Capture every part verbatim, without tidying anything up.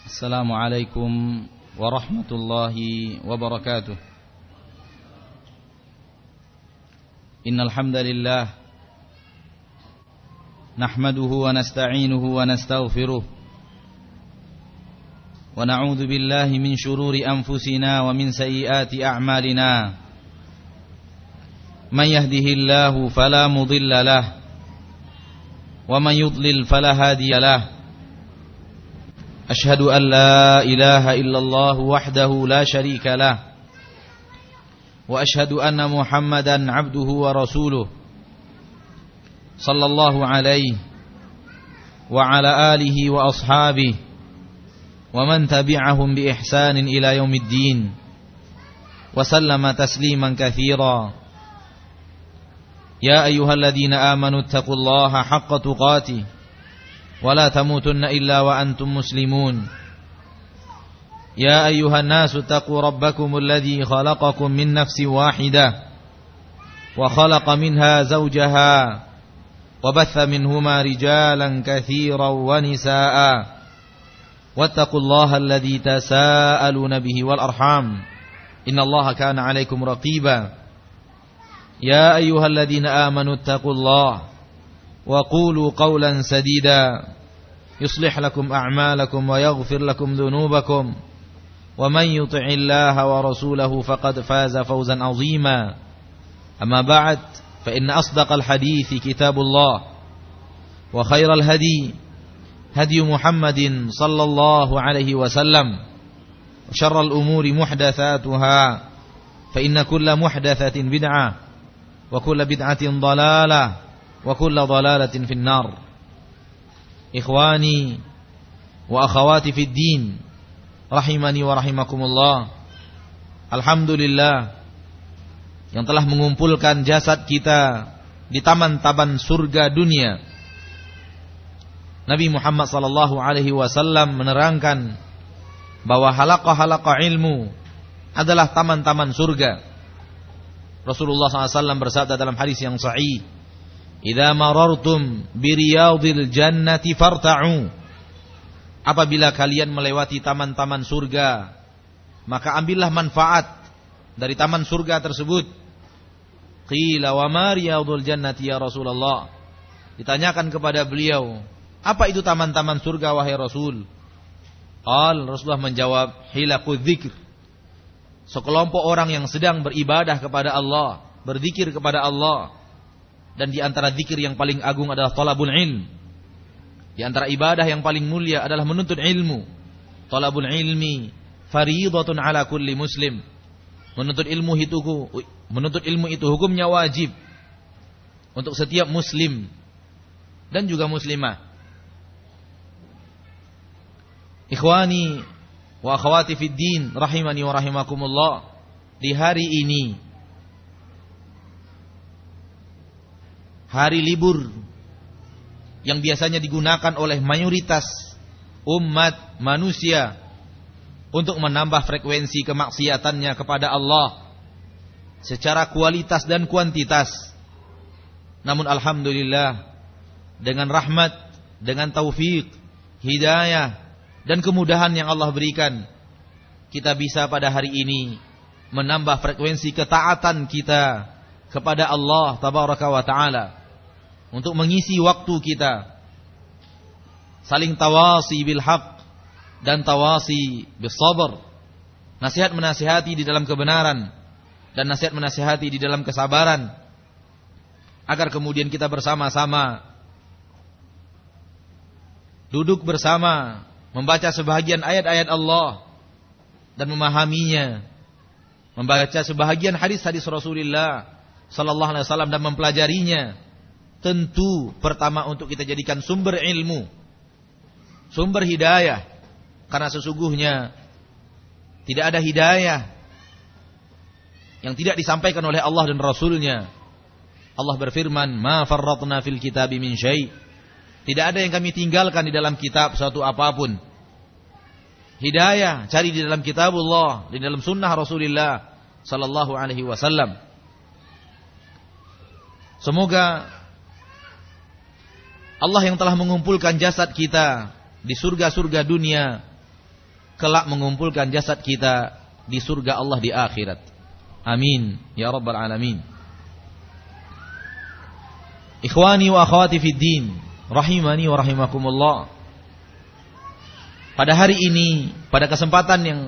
Assalamualaikum warahmatullahi wabarakatuh. Innal hamdalillah nahmaduhu wa nasta'inuhu wa nastaghfiruh wa na'udzu billahi min shururi anfusina wa min sayyiati a'malina. Man yahdihillahu fala mudilla lahu wa man yudlil fala hadiya lahu. أشهد أن لا إله إلا الله وحده لا شريك له وأشهد أن محمدا عبده ورسوله صلى الله عليه وعلى آله وأصحابه ومن تبعهم بإحسان إلى يوم الدين وسلم تسليما كثيرا. يا أيها الذين آمنوا اتقوا الله حق تقاته ولا تموتن إلا وأنتم مسلمون. يا أيها الناس اتقوا ربكم الذي خلقكم من نفس واحدة وخلق منها زوجها وبث منهما رجالا كثيرا ونساء واتقوا الله الذي تساءلون به والأرحام إن الله كان عليكم رقيبا. يا أيها الذين آمنوا اتقوا الله وقولوا قولا سديدا يصلح لكم أعمالكم ويغفر لكم ذنوبكم ومن يطع الله ورسوله فقد فاز فوزا عظيما. أما بعد فإن أصدق الحديث كتاب الله وخير الهدي هدي محمد صلى الله عليه وسلم وشر الأمور محدثاتها فإن كل محدثة بدعة وكل بدعة ضلالة wa kullu dhalalatin finnar. Ikhwani wa akhawati fid din, rahimani wa rahimakumullah. Alhamdulillah yang telah mengumpulkan jasad kita di taman-taman surga dunia. Nabi Muhammad sallallahu alaihi wasallam menerangkan bahwa halaqah-halaqah ilmu adalah taman-taman surga. Rasulullah sallallahu alaihi wasallam bersabda dalam hadis yang sahih, "Idza marartum biriyadil jannati farta'u." Apabila kalian melewati taman-taman surga, maka ambillah manfaat dari taman surga tersebut. Qila wa ma riyadul jannati ya Rasulullah. Ditanyakan kepada beliau, apa itu taman-taman surga wahai Rasul? Qal, Rasulullah menjawab, hilaqudz dzikr. Sekelompok orang yang sedang beribadah kepada Allah, berzikir kepada Allah. Dan di antara zikir yang paling agung adalah talabul ilm. Di antara ibadah yang paling mulia adalah menuntut ilmu. Talabul ilmi fariidatun ala kulli muslim. Menuntut ilmu itu menuntut ilmu itu hukumnya wajib untuk setiap muslim dan juga muslimah. Ikhwani wa akhawati fid din, rahimani wa rahimakumullah. Di hari ini, hari libur yang biasanya digunakan oleh mayoritas umat manusia untuk menambah frekuensi kemaksiatannya kepada Allah secara kualitas dan kuantitas. Namun alhamdulillah, dengan rahmat, dengan taufik, hidayah dan kemudahan yang Allah berikan, kita bisa pada hari ini menambah frekuensi ketaatan kita kepada Allah tabaraka wa ta'ala, untuk mengisi waktu kita saling tawasi bil haq dan tawasi bis sabr, nasihat menasihati di dalam kebenaran dan nasihat menasihati di dalam kesabaran, agar kemudian kita bersama-sama duduk bersama membaca sebahagian ayat-ayat Allah dan memahaminya, membaca sebahagian hadis-hadis Rasulullah sallallahu alaihi wasallam dan mempelajarinya. Tentu pertama untuk kita jadikan sumber ilmu, sumber hidayah, karena sesungguhnya tidak ada hidayah yang tidak disampaikan oleh Allah dan Rasulnya. Allah berfirman, "Ma farratna fil kitabi min syai'." Tidak ada yang kami tinggalkan di dalam kitab suatu apapun. Hidayah cari di dalam kitabullah, di dalam sunnah Rasulullah sallallahu alaihi wasallam. Semoga Allah yang telah mengumpulkan jasad kita di surga-surga dunia kelak mengumpulkan jasad kita di surga Allah di akhirat. Amin ya rabbal alamin. Ikhwani wa akhwati fid din, rahimani wa rahimakumullah. Pada hari ini, pada kesempatan yang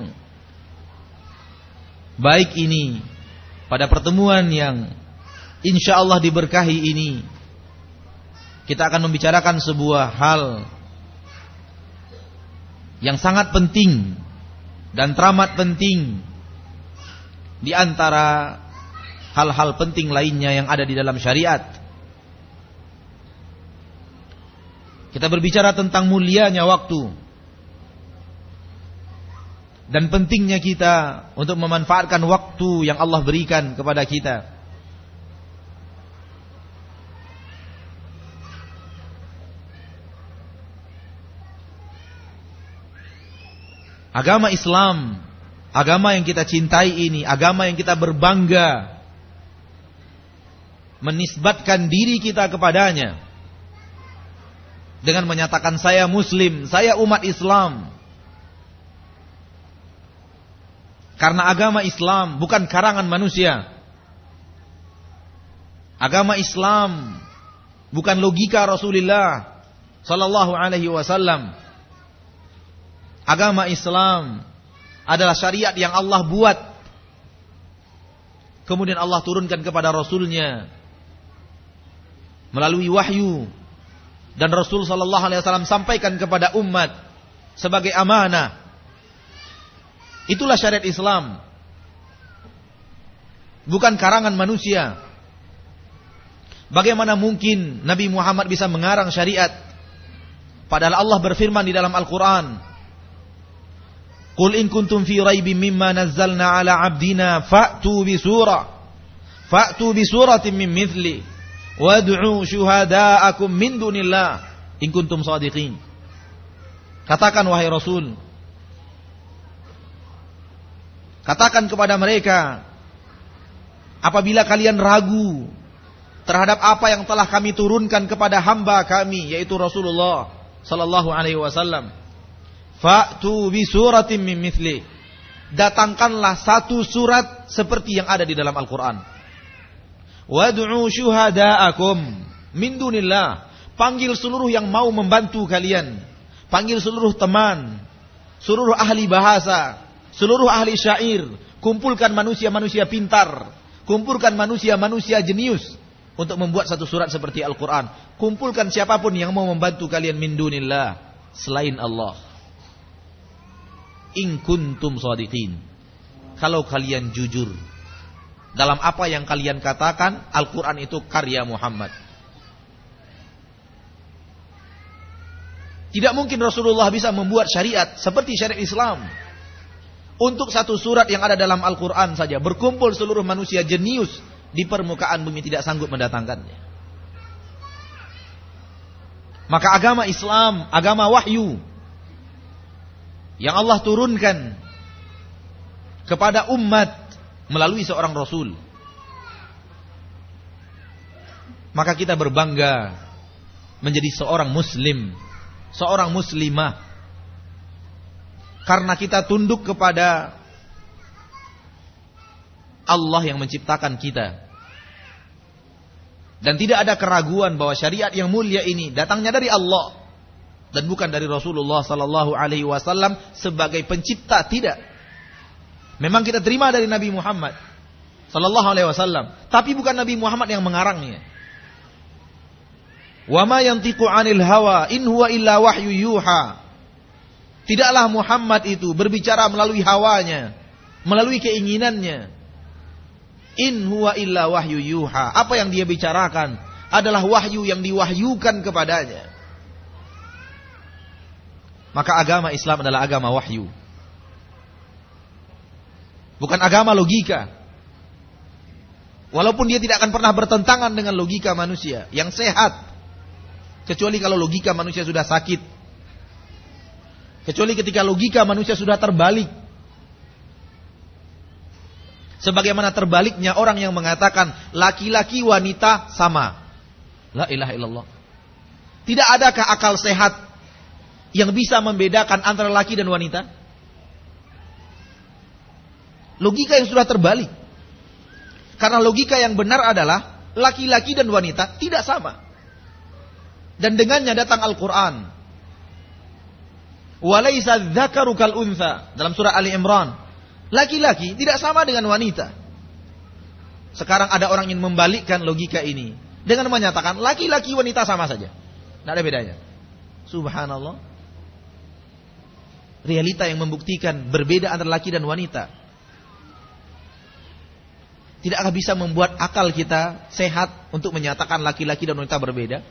baik ini, pada pertemuan yang insyaallah diberkahi ini, kita akan membicarakan sebuah hal yang sangat penting dan teramat penting di antara hal-hal penting lainnya yang ada di dalam syariat. Kita berbicara tentang mulianya waktu dan pentingnya kita untuk memanfaatkan waktu yang Allah berikan kepada kita. Agama Islam, agama yang kita cintai ini, agama yang kita berbangga menisbatkan diri kita kepadanya dengan menyatakan saya muslim, saya umat Islam. Karena agama Islam bukan karangan manusia. Agama Islam bukan logika Rasulullah sallallahu alaihi wasallam. Agama Islam adalah syariat yang Allah buat, kemudian Allah turunkan kepada Rasulnya melalui wahyu, dan Rasul sallallahu alaihi wasallam sampaikan kepada umat sebagai amanah. Itulah syariat Islam, bukan karangan manusia. Bagaimana mungkin Nabi Muhammad bisa mengarang syariat, padahal Allah berfirman di dalam Al-Quran, Qul in kuntum fi raibin mimma nazzalna ala abdina fa'tu bi surah fa'tu bi suratin min mithli wad'u syuhada'akum min dunillah in kuntum shadiqin. Katakan wahai Rasul, katakan kepada mereka, apabila kalian ragu terhadap apa yang telah kami turunkan kepada hamba kami, yaitu Rasulullah sallallahu alaihi wasallam, fa'tu bi suratin min mithli, datangkanlah satu surat seperti yang ada di dalam Al-Quran. Wad'u syuhada'akum min dunillah, panggil seluruh yang mau membantu kalian, panggil seluruh teman, seluruh ahli bahasa, seluruh ahli syair, kumpulkan manusia-manusia pintar, kumpulkan manusia-manusia jenius untuk membuat satu surat seperti Al-Quran. Kumpulkan siapapun yang mau membantu kalian min dunillah, selain Allah. In kuntum shadiqin, kalau kalian jujur dalam apa yang kalian katakan, Al-Quran itu karya Muhammad. Tidak mungkin Rasulullah bisa membuat syariat seperti syariat Islam. Untuk satu surat yang ada dalam Al-Quran saja, berkumpul seluruh manusia jenius di permukaan bumi tidak sanggup mendatangkannya. Maka agama Islam, agama wahyu yang Allah turunkan kepada umat melalui seorang Rasul, maka kita berbangga menjadi seorang Muslim, seorang Muslimah, karena kita tunduk kepada Allah yang menciptakan kita. Dan tidak ada keraguan bahwa syariat yang mulia ini datangnya dari Allah dan bukan dari Rasulullah sallallahu alaihi wasallam sebagai pencipta, tidak. Memang kita terima dari Nabi Muhammad sallallahu alaihi wasallam, tapi bukan Nabi Muhammad yang mengarangnya. Wa ma yantiqu 'anil hawa in huwa illa wahyu yuha. Tidaklah Muhammad itu berbicara melalui hawanya, melalui keinginannya. In huwa illa wahyu yuha. Apa yang dia bicarakan adalah wahyu yang diwahyukan kepadanya. Maka agama Islam adalah agama wahyu, bukan agama logika. Walaupun dia tidak akan pernah bertentangan dengan logika manusia yang sehat, kecuali kalau logika manusia sudah sakit, kecuali ketika logika manusia sudah terbalik. Sebagaimana terbaliknya orang yang mengatakan laki-laki wanita sama. La ilaha illallah. Tidak adakah akal sehat yang bisa membedakan antara laki dan wanita? logika yang sudah terbalik. Karena logika yang benar adalah laki-laki dan wanita tidak sama. Dan dengannya datang Al-Quran. Walaysa dzakaru kal untha dalam surah Ali Imran. Laki-laki tidak sama dengan wanita. Sekarang ada orang ingin membalikkan logika ini dengan menyatakan laki-laki wanita sama saja. Tidak ada bedanya. Subhanallah. Realita yang membuktikan berbeda antara laki dan wanita. Tidakkah bisa membuat akal kita sehat untuk menyatakan laki-laki dan wanita berbeda?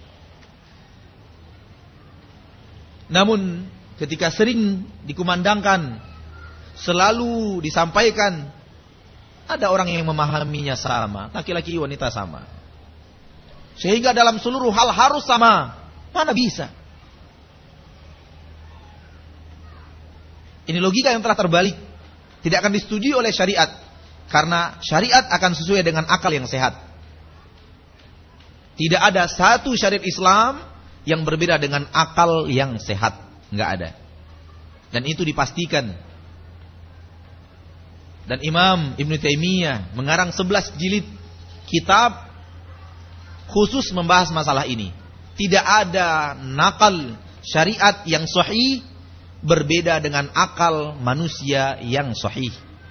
Namun ketika sering dikumandangkan, selalu disampaikan, ada orang yang memahaminya sama, laki-laki wanita sama. Sehingga dalam seluruh hal harus sama. Mana bisa? Ini logika yang telah terbalik. Tidak akan disetujui oleh syariat. Karena syariat akan sesuai dengan akal yang sehat. Tidak ada satu syariat Islam yang berbeda dengan akal yang sehat. Enggak ada. Dan itu dipastikan. Dan Imam Ibn Taimiyah mengarang sebelas jilid kitab khusus membahas masalah ini. Tidak ada nakal syariat yang sahih berbeda dengan akal manusia yang sahih.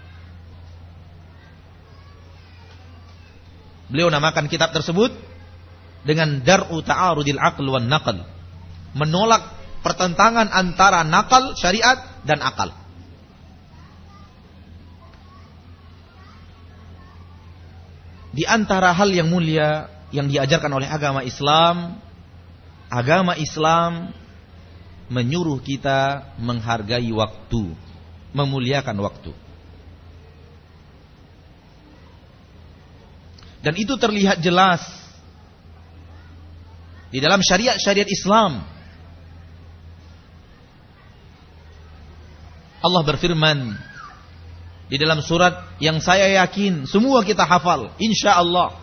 Beliau namakan kitab tersebut dengan Dar'u Ta'arudil Aql wan Naql. Menolak pertentangan antara nakal syariat dan akal. Di antara hal yang mulia yang diajarkan oleh agama Islam, agama Islam menyuruh kita menghargai waktu, memuliakan waktu. Dan itu terlihat jelas di dalam syariat-syariat Islam. Allah berfirman di dalam surat yang saya yakin semua kita hafal, insyaallah.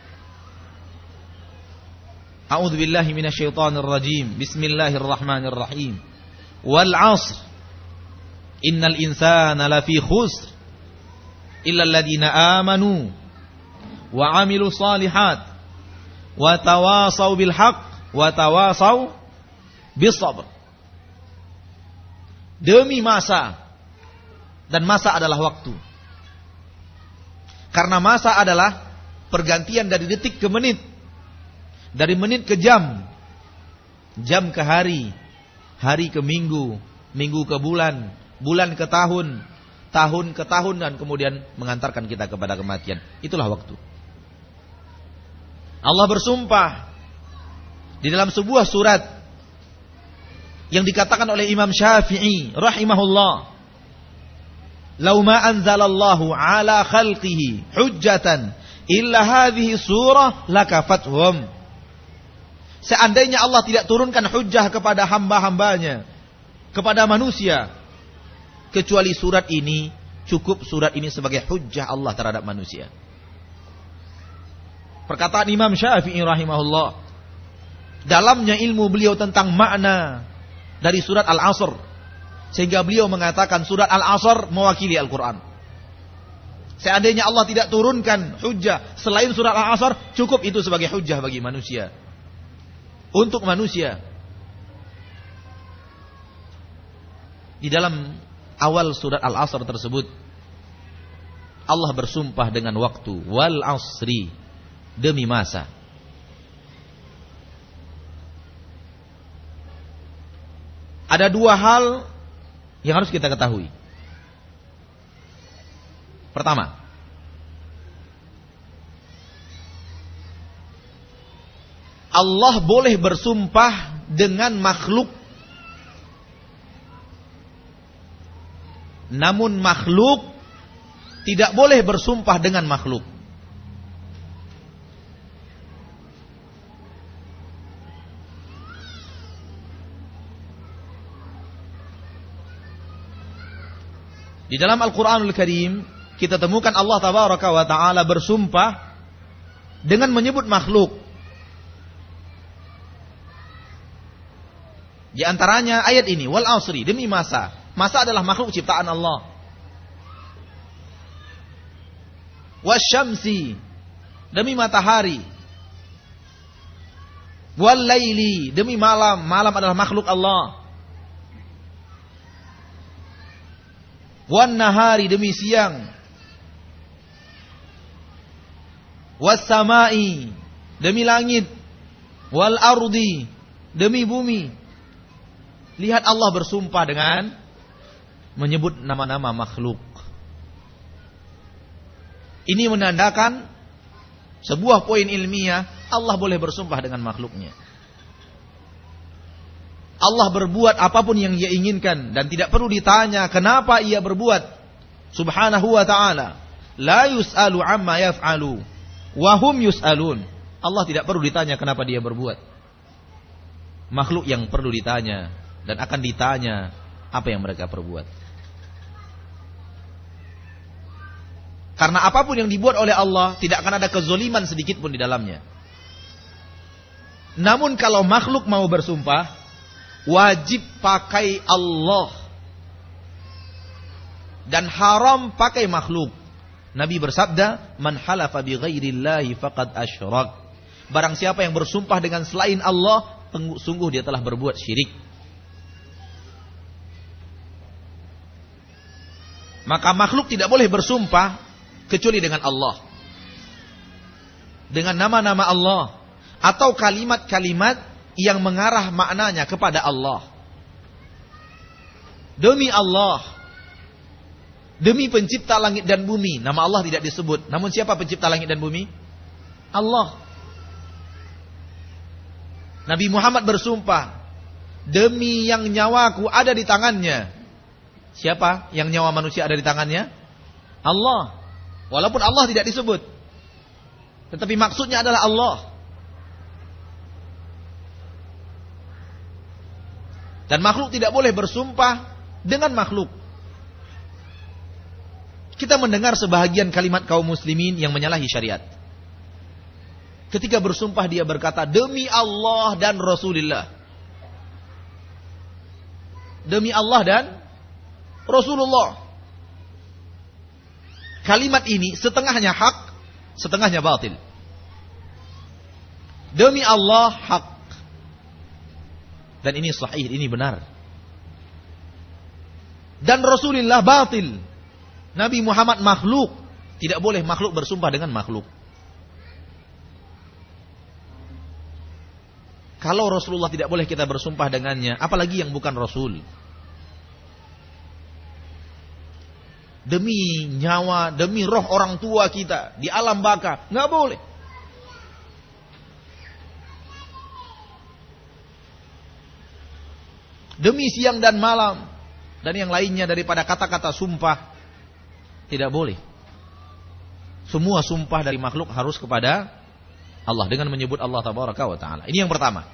A'udzu billahi minasyaitonir rajim. Bismillahirrahmanirrahim. Wal 'ashr. Innal insana lafi khusr illa alladziina aamanu wa 'amilus shalihat wa tawasaw bil haqq wa tawasaw bis sabr. Demi masa, dan masa adalah waktu. Karena masa adalah pergantian dari detik ke menit, dari menit ke jam, jam ke hari, hari ke minggu, minggu ke bulan, bulan ke tahun, tahun ke tahun, dan kemudian mengantarkan kita kepada kematian. Itulah waktu. Allah bersumpah di dalam sebuah surat yang dikatakan oleh Imam Syafi'i rahimahullah, "Lau ma anzalallahu ala khalqihi hujjatan illa hadhihi surah lakafathum." Seandainya Allah tidak turunkan hujjah kepada hamba-hambanya, kepada manusia, kecuali surat ini, cukup surat ini sebagai hujjah Allah terhadap manusia. Perkataan Imam Syafi'i rahimahullah. Dalamnya ilmu beliau tentang makna dari surat Al-Asr, sehingga beliau mengatakan surat Al-Asr mewakili Al-Quran. Seandainya Allah tidak turunkan hujjah selain surat Al-Asr, cukup itu sebagai hujjah bagi manusia, untuk manusia. Di dalam awal surat Al-Asr tersebut, Allah bersumpah dengan waktu. Wal asri, demi masa. Ada dua hal yang harus kita ketahui. Pertama, Allah boleh bersumpah dengan makhluk, namun makhluk tidak boleh bersumpah dengan makhluk. Di dalam Al-Quranul Karim kita temukan Allah Tabaraka wa Ta'ala bersumpah dengan menyebut makhluk. Di antaranya ayat ini, wal asri, demi masa. Masa adalah makhluk ciptaan Allah. wasyamsi, demi matahari, wal laili, demi malam, malam adalah makhluk Allah, wan nahari, demi siang, was samai, demi langit, wal ardi, demi bumi. Lihat Allah bersumpah dengan menyebut nama-nama makhluk. Ini menandakan sebuah poin ilmiah, Allah boleh bersumpah dengan makhluknya. Allah berbuat apapun yang Dia inginkan dan tidak perlu ditanya kenapa Ia berbuat. Subhanahu wa ta'ala. La yus'alu amma yaf'alu wa hum yus'alun. Allah tidak perlu ditanya kenapa Dia berbuat. Makhluk yang perlu ditanya dan akan ditanya apa yang mereka perbuat. Karena apapun yang dibuat oleh Allah tidak akan ada kezoliman sedikit pun di dalamnya. Namun kalau makhluk mau bersumpah, wajib pakai Allah dan haram pakai makhluk. Nabi bersabda, "Man halafa bi ghairillahi faqad asyrak." Barang siapa yang bersumpah dengan selain Allah, sungguh dia telah berbuat syirik. Maka makhluk tidak boleh bersumpah kecuali dengan Allah, dengan nama-nama Allah atau kalimat-kalimat yang mengarah maknanya kepada Allah. Demi Allah, demi pencipta langit dan bumi. Nama Allah tidak disebut. Namun siapa pencipta langit dan bumi? Allah. Nabi Muhammad bersumpah, demi yang nyawaku ada di tangannya. Siapa yang nyawa manusia ada di tangannya? Allah. Walaupun Allah tidak disebut, tetapi maksudnya adalah Allah. Dan makhluk tidak boleh bersumpah dengan makhluk. Kita mendengar sebahagian kalimat kaum muslimin yang menyalahi syariat. Ketika bersumpah dia berkata, demi Allah dan Rasulullah. Demi Allah dan Rasulullah. Kalimat ini setengahnya hak, setengahnya batil. Demi Allah hak. Dan ini sahih, ini benar. Dan Rasulullah batil. Nabi Muhammad makhluk. Tidak boleh makhluk bersumpah dengan makhluk. Kalau Rasulullah tidak boleh kita bersumpah dengannya, apalagi yang bukan Rasul. Demi nyawa, demi roh orang tua kita di alam baka, nggak boleh. Demi siang dan malam dan yang lainnya daripada kata-kata sumpah, tidak boleh. Semua sumpah dari makhluk harus kepada Allah dengan menyebut Allah tabaraka wa taala. Ini yang pertama.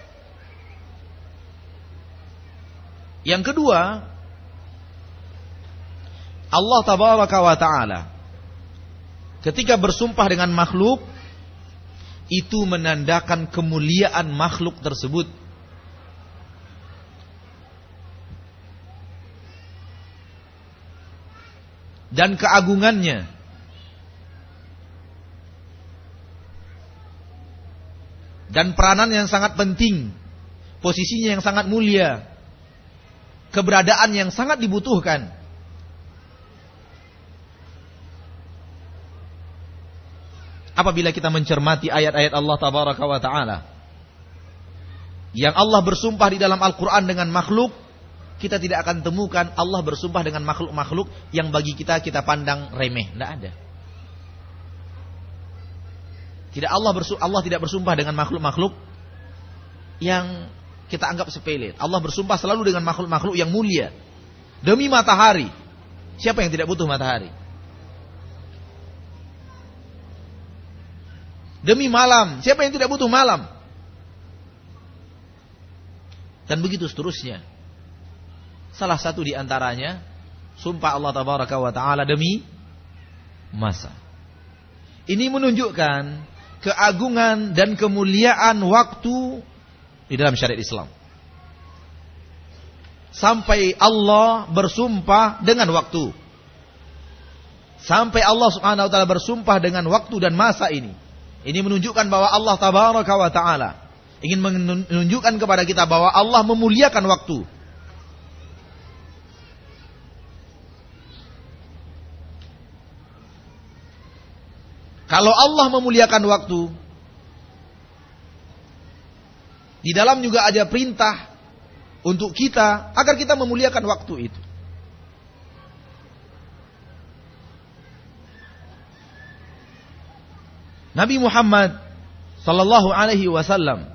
Yang kedua, Allah tabaraka wa ta'ala ketika bersumpah dengan makhluk, itu menandakan kemuliaan makhluk tersebut. Dan keagungannya. Dan peranan yang sangat penting. Posisinya yang sangat mulia. Keberadaan yang sangat dibutuhkan. Apabila kita mencermati ayat-ayat Allah tabaraka wa ta'ala, yang Allah bersumpah di dalam Al-Quran dengan makhluk, kita tidak akan temukan Allah bersumpah dengan makhluk-makhluk yang bagi kita kita pandang remeh. Tidak ada. Tidak Allah bersumpah, Allah tidak bersumpah dengan makhluk-makhluk yang kita anggap sepele. Allah bersumpah selalu dengan makhluk-makhluk yang mulia. Demi matahari. Siapa yang tidak butuh matahari? Demi malam, siapa yang tidak butuh malam? Dan begitu seterusnya. Salah satu di antaranya, sumpah Allah tabaraka wa ta'ala demi masa. Ini menunjukkan keagungan dan kemuliaan waktu di dalam syariat Islam. Sampai Allah bersumpah dengan waktu. Sampai Allah Subhanahu wa taala bersumpah dengan waktu dan masa ini. Ini menunjukkan bahwa Allah Tabaraka wa taala ingin menunjukkan kepada kita bahwa Allah memuliakan waktu. Kalau Allah memuliakan waktu, di dalam juga ada perintah untuk kita agar kita memuliakan waktu itu. Nabi Muhammad sallallahu alaihi wasallam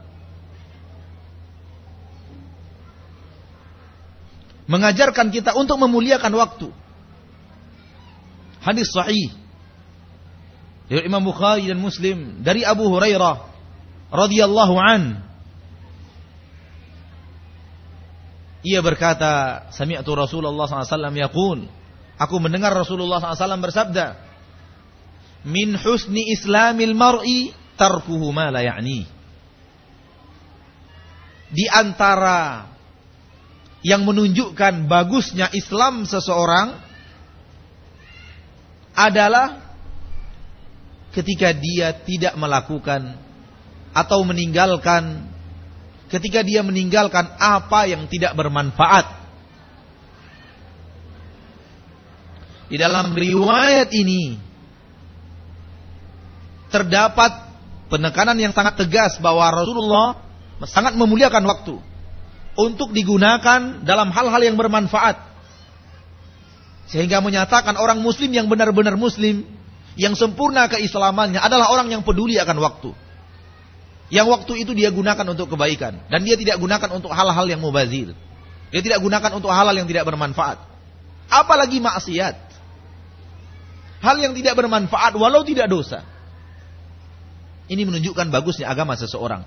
mengajarkan kita untuk memuliakan waktu. Hadis sahih dari Imam Bukhari dan Muslim dari Abu Hurairah radhiyallahu an. Ia berkata, sami'tu Rasulullah sallallahu alaihi wasallam yaqul, aku mendengar Rasulullah sallallahu alaihi wasallam bersabda, min husni islamil mar'i tarkuhu ma la ya'ni. Di antara yang menunjukkan bagusnya Islam seseorang adalah ketika dia tidak melakukan atau meninggalkan, ketika dia meninggalkan apa yang tidak bermanfaat. Di dalam riwayat ini terdapat penekanan yang sangat tegas bahwa Rasulullah sangat memuliakan waktu untuk digunakan dalam hal-hal yang bermanfaat. Sehingga menyatakan orang muslim yang benar-benar muslim, yang sempurna keislamannya adalah orang yang peduli akan waktu. Yang waktu itu dia gunakan untuk kebaikan. Dan dia tidak gunakan untuk hal-hal yang mubazir. Dia tidak gunakan untuk hal-hal yang tidak bermanfaat. Apalagi maksiat. Hal yang tidak bermanfaat walau tidak dosa. Ini menunjukkan bagusnya agama seseorang.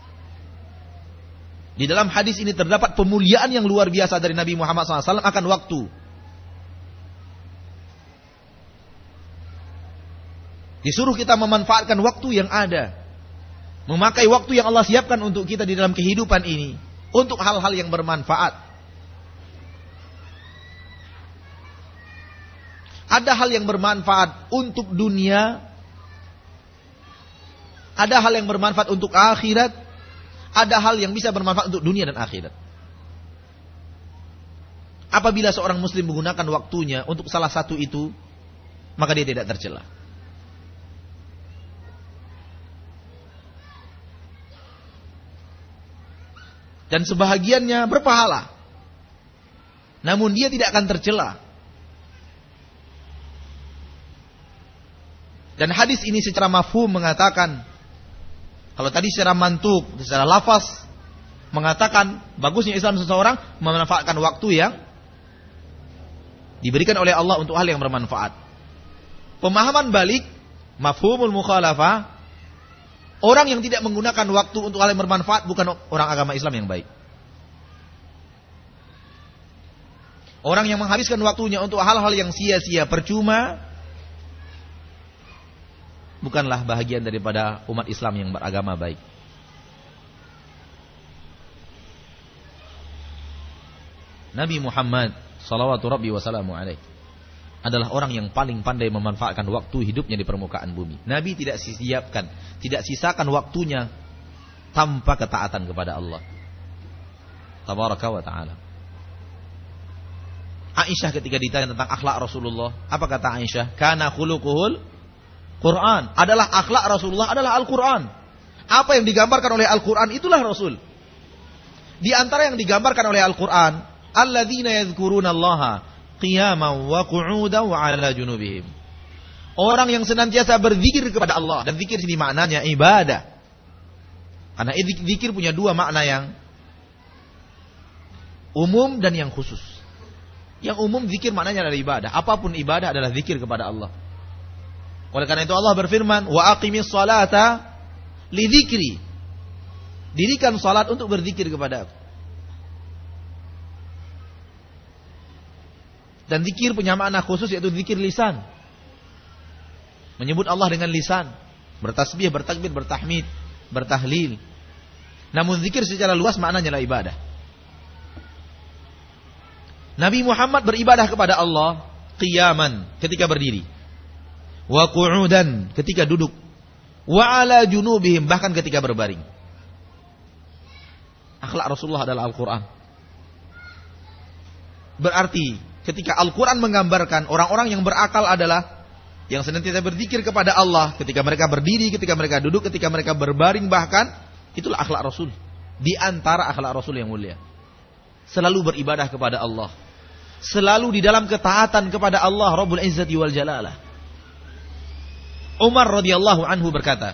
Di dalam hadis ini terdapat pemuliaan yang luar biasa dari Nabi Muhammad shallallahu alaihi wasallam akan waktu. Disuruh kita memanfaatkan waktu yang ada. Memakai waktu yang Allah siapkan untuk kita di dalam kehidupan ini. Untuk hal-hal yang bermanfaat. Ada hal yang bermanfaat untuk dunia. Ada hal yang bermanfaat untuk akhirat. Ada hal yang bisa bermanfaat untuk dunia dan akhirat. Apabila seorang muslim menggunakan waktunya untuk salah satu itu, maka dia tidak tercela. Dan sebahagiannya berpahala. Namun dia tidak akan tercela. Dan hadis ini secara mafhum mengatakan, kalau tadi secara mantuk, secara lafaz mengatakan bagusnya Islam seseorang memanfaatkan waktu yang diberikan oleh Allah untuk hal yang bermanfaat. Pemahaman balik, mafhumul mukhalafah, orang yang tidak menggunakan waktu untuk hal yang bermanfaat bukan orang agama Islam yang baik. Orang yang menghabiskan waktunya untuk hal-hal yang sia-sia, percuma, bukanlah bahagian daripada umat Islam yang beragama baik. Nabi Muhammad salawatu rabbi wassalamu alaihi adalah orang yang paling pandai memanfaatkan waktu hidupnya di permukaan bumi. Nabi tidak siapkan, tidak sisakan waktunya tanpa ketaatan kepada Allah Tabaraka wa ta'ala. Aisyah ketika ditanya tentang akhlak Rasulullah, apa kata Aisyah? Kana khuluquhul Quran. Adalah akhlak Rasulullah adalah Al-Quran. Apa yang digambarkan oleh Al-Quran itulah Rasul. Di antara yang digambarkan oleh Al-Quran, alladzina yadhkuruna Allaha qiyaman wa qu'udan wa 'ala junubihim. Orang yang senantiasa berzikir kepada Allah, dan zikir sini maknanya ibadah. Karena zikir punya dua makna yang umum dan yang khusus. Yang umum zikir maknanya adalah ibadah. Apapun ibadah adalah zikir kepada Allah. Oleh karena itu Allah berfirman, wa aqimis salata li dzikri. Dirikan salat untuk berzikir kepada aku. Dan zikir punya makna khusus yaitu zikir lisan. Menyebut Allah dengan lisan, bertasbih, bertakbir, bertahmid, bertahlil. Namun zikir secara luas maknanya adalah ibadah. Nabi Muhammad beribadah kepada Allah qiyaman, ketika berdiri. wa qu'udan, ketika duduk, wa ala junubihim, bahkan ketika berbaring. Akhlak Rasulullah adalah Al-Quran. Berarti ketika Al-Quran menggambarkan orang-orang yang berakal adalah yang senantiasa berzikir kepada Allah ketika mereka berdiri, ketika mereka duduk, ketika mereka berbaring, bahkan itulah akhlak Rasul. Di antara akhlak Rasul yang mulia, selalu beribadah kepada Allah, selalu di dalam ketaatan kepada Allah Rabbul Izzati wal Jalalah. Umar radhiyallahu anhu berkata,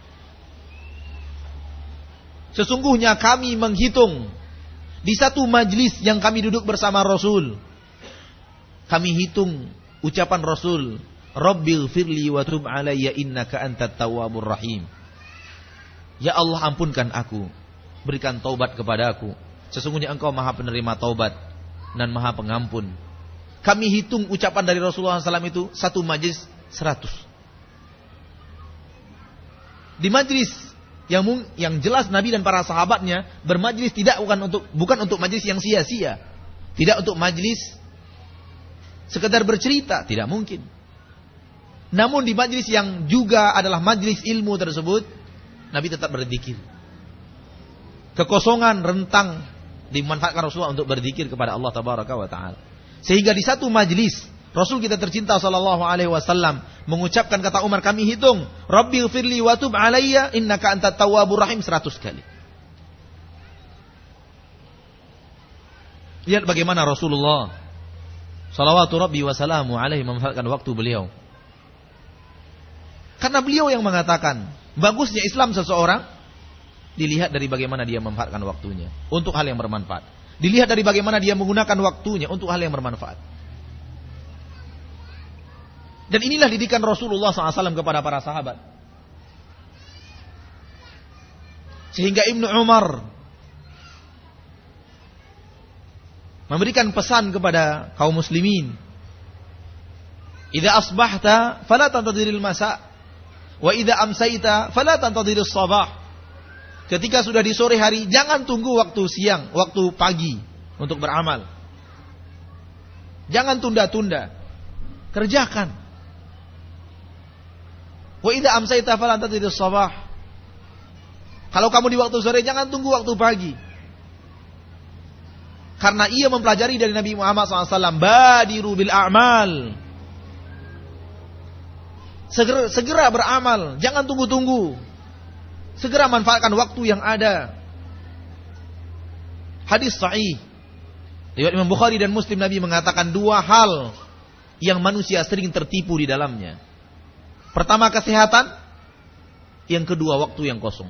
sesungguhnya kami menghitung di satu majlis yang kami duduk bersama Rasul, kami hitung ucapan Rasul, Rabbil firli wa tub alayya innaka antat tawwabur rahim. Ya Allah, ampunkan aku, berikan taubat kepada aku, sesungguhnya engkau maha penerima taubat dan maha pengampun. Kami hitung ucapan dari Rasulullah shallallahu alaihi wasallam itu satu majlis seratus. Di majlis yang yang jelas Nabi dan para sahabatnya bermajlis tidak bukan untuk bukan untuk majlis yang sia-sia, tidak untuk majlis sekedar bercerita, tidak mungkin. Namun di majlis yang juga adalah majlis ilmu tersebut, Nabi tetap berzikir. Kekosongan rentang dimanfaatkan Rasulullah untuk berzikir kepada Allah Tabaraka wa Ta'ala. Sehingga di satu majlis Rasul kita tercinta sallallahu alaihi wasallam mengucapkan kata Umar, kami hitung Rabbil firli wa tub alayya innaka antat tawwabur rahim seratus kali. Lihat bagaimana Rasulullah salawatu rabbi wa salamu alaihi memanfaatkan waktu beliau. Karena beliau yang mengatakan bagusnya Islam seseorang dilihat dari bagaimana dia memanfaatkan waktunya untuk hal yang bermanfaat. Dilihat dari bagaimana dia menggunakan waktunya untuk hal yang bermanfaat. Dan inilah didikan Rasulullah shallallahu alaihi wasallam kepada para sahabat. Sehingga Ibnu Umar memberikan pesan kepada kaum muslimin, idza asbahta fala tantadhiril masa wa idza amsayta fala tantadhirus sabah. Ketika sudah di sore hari, jangan tunggu waktu siang, waktu pagi untuk beramal. Jangan tunda-tunda, kerjakan. Wa idza amsayta fala tantadhirus sabah. Kalau kamu di waktu sore, jangan tunggu waktu pagi. Karena ia mempelajari dari Nabi Muhammad shallallahu alaihi wasallam, badiru bil a'mal. Segera, segera beramal, jangan tunggu-tunggu. Segera manfaatkan waktu yang ada. Hadis sahih riwayat Imam Bukhari dan Muslim, Nabi mengatakan dua hal yang manusia sering tertipu di dalamnya. Pertama kesehatan, yang kedua waktu yang kosong.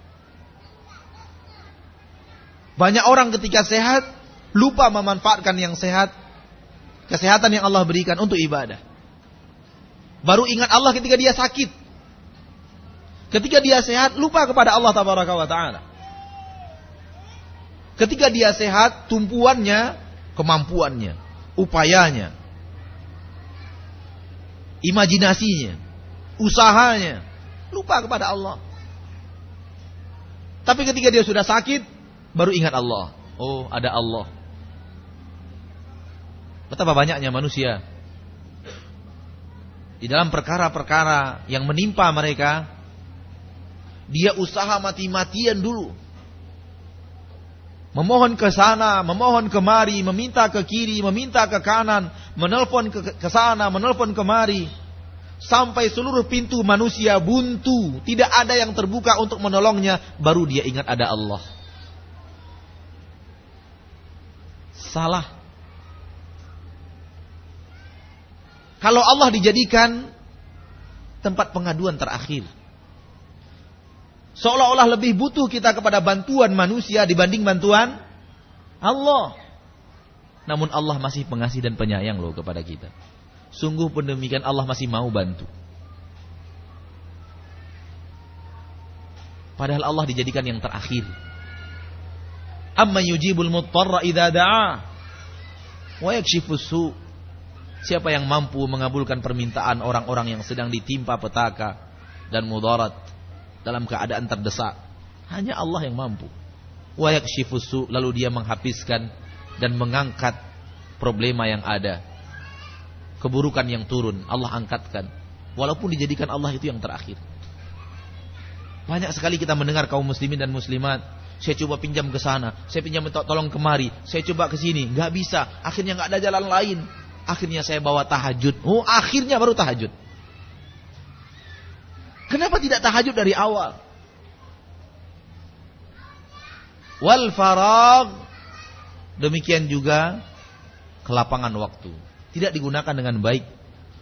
Banyak orang ketika sehat lupa memanfaatkan yang sehat, kesehatan yang Allah berikan untuk ibadah. Baru ingat Allah ketika dia sakit. Ketika dia sehat lupa kepada Allah Tabaraka wa Ta'ala. Ketika dia sehat tumpuannya kemampuannya, upayanya, imajinasinya, usahanya, lupa kepada Allah. Tapi ketika dia sudah sakit, baru ingat Allah. Oh, ada Allah. Betapa banyaknya manusia di dalam perkara-perkara yang menimpa mereka, dia usaha mati-matian dulu, memohon ke sana, memohon kemari, meminta ke kiri, meminta ke kanan, menelpon ke, ke sana, menelpon kemari, sampai seluruh pintu manusia buntu, tidak ada yang terbuka untuk menolongnya, baru dia ingat ada Allah. Salah. Kalau Allah dijadikan tempat pengaduan terakhir, seolah-olah lebih butuh kita kepada bantuan manusia dibanding bantuan Allah. Namun Allah masih pengasih dan penyayang loh kepada kita. Sungguh pun demikian, Allah masih mau bantu. Padahal Allah dijadikan yang terakhir. Amma yujibul muttarra idza da'a wa yakshifus su'. Siapa yang mampu mengabulkan permintaan orang-orang yang sedang ditimpa petaka dan mudarat dalam keadaan terdesak? Hanya Allah yang mampu. Wa yakshifus su', lalu dia menghabiskan dan mengangkat problema yang ada. Keburukan yang turun, Allah angkatkan. walaupun dijadikan Allah itu yang terakhir. Banyak sekali kita mendengar kaum muslimin dan muslimat, saya coba pinjam ke sana, saya pinjam minta tolong kemari, saya coba ke sini, nggak bisa, akhirnya nggak ada jalan lain, akhirnya saya bawa tahajud. Oh, akhirnya baru tahajud. Kenapa tidak tahajud dari awal? Wal faragh, demikian juga kelapangan waktu, tidak digunakan dengan baik.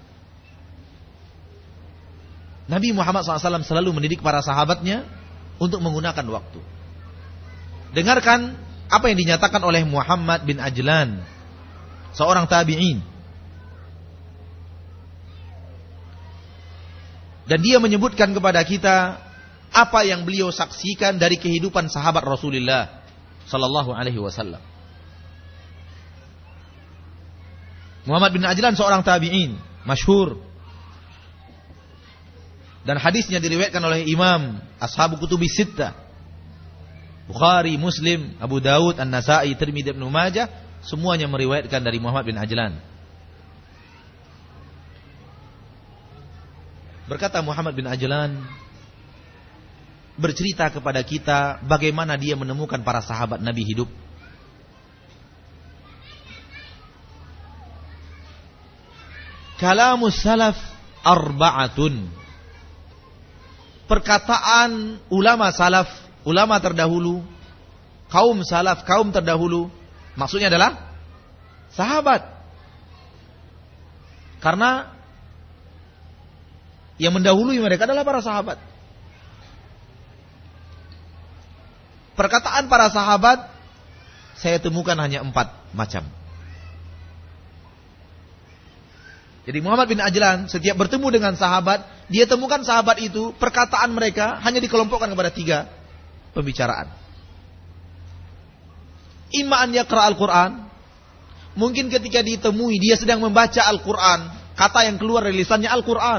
Nabi Muhammad shallallahu alaihi wasallam selalu mendidik para sahabatnya untuk menggunakan waktu. Dengarkan apa yang dinyatakan oleh Muhammad bin Ajlan, seorang tabi'in. Dan dia menyebutkan kepada kita apa yang beliau saksikan dari kehidupan sahabat Rasulullah sallallahu alaihi wasallam. Muhammad bin Ajlan seorang tabi'in masyhur. Dan hadisnya diriwayatkan oleh Imam Ashabu Kutubis Sittah, Bukhari, Muslim, Abu Dawud, An-Nasa'i, Tirmidzi, Ibnu Majah, semuanya meriwayatkan dari Muhammad bin Ajlan. Berkata Muhammad bin Ajlan, bercerita kepada kita bagaimana dia menemukan para sahabat Nabi hidup. Kalamus salaf arba'atun. Perkataan ulama salaf, ulama terdahulu, kaum salaf, kaum terdahulu, maksudnya adalah sahabat. Karena yang mendahului mereka adalah para sahabat. Perkataan para sahabat saya temukan hanya empat macam. Jadi Muhammad bin Ajlan setiap bertemu dengan sahabat, dia temukan sahabat itu, perkataan mereka hanya dikelompokkan kepada tiga pembicaraan. Imma an yaqra al-Quran, mungkin ketika ditemui dia sedang membaca Al-Quran, kata yang keluar dari lisannya Al-Quran.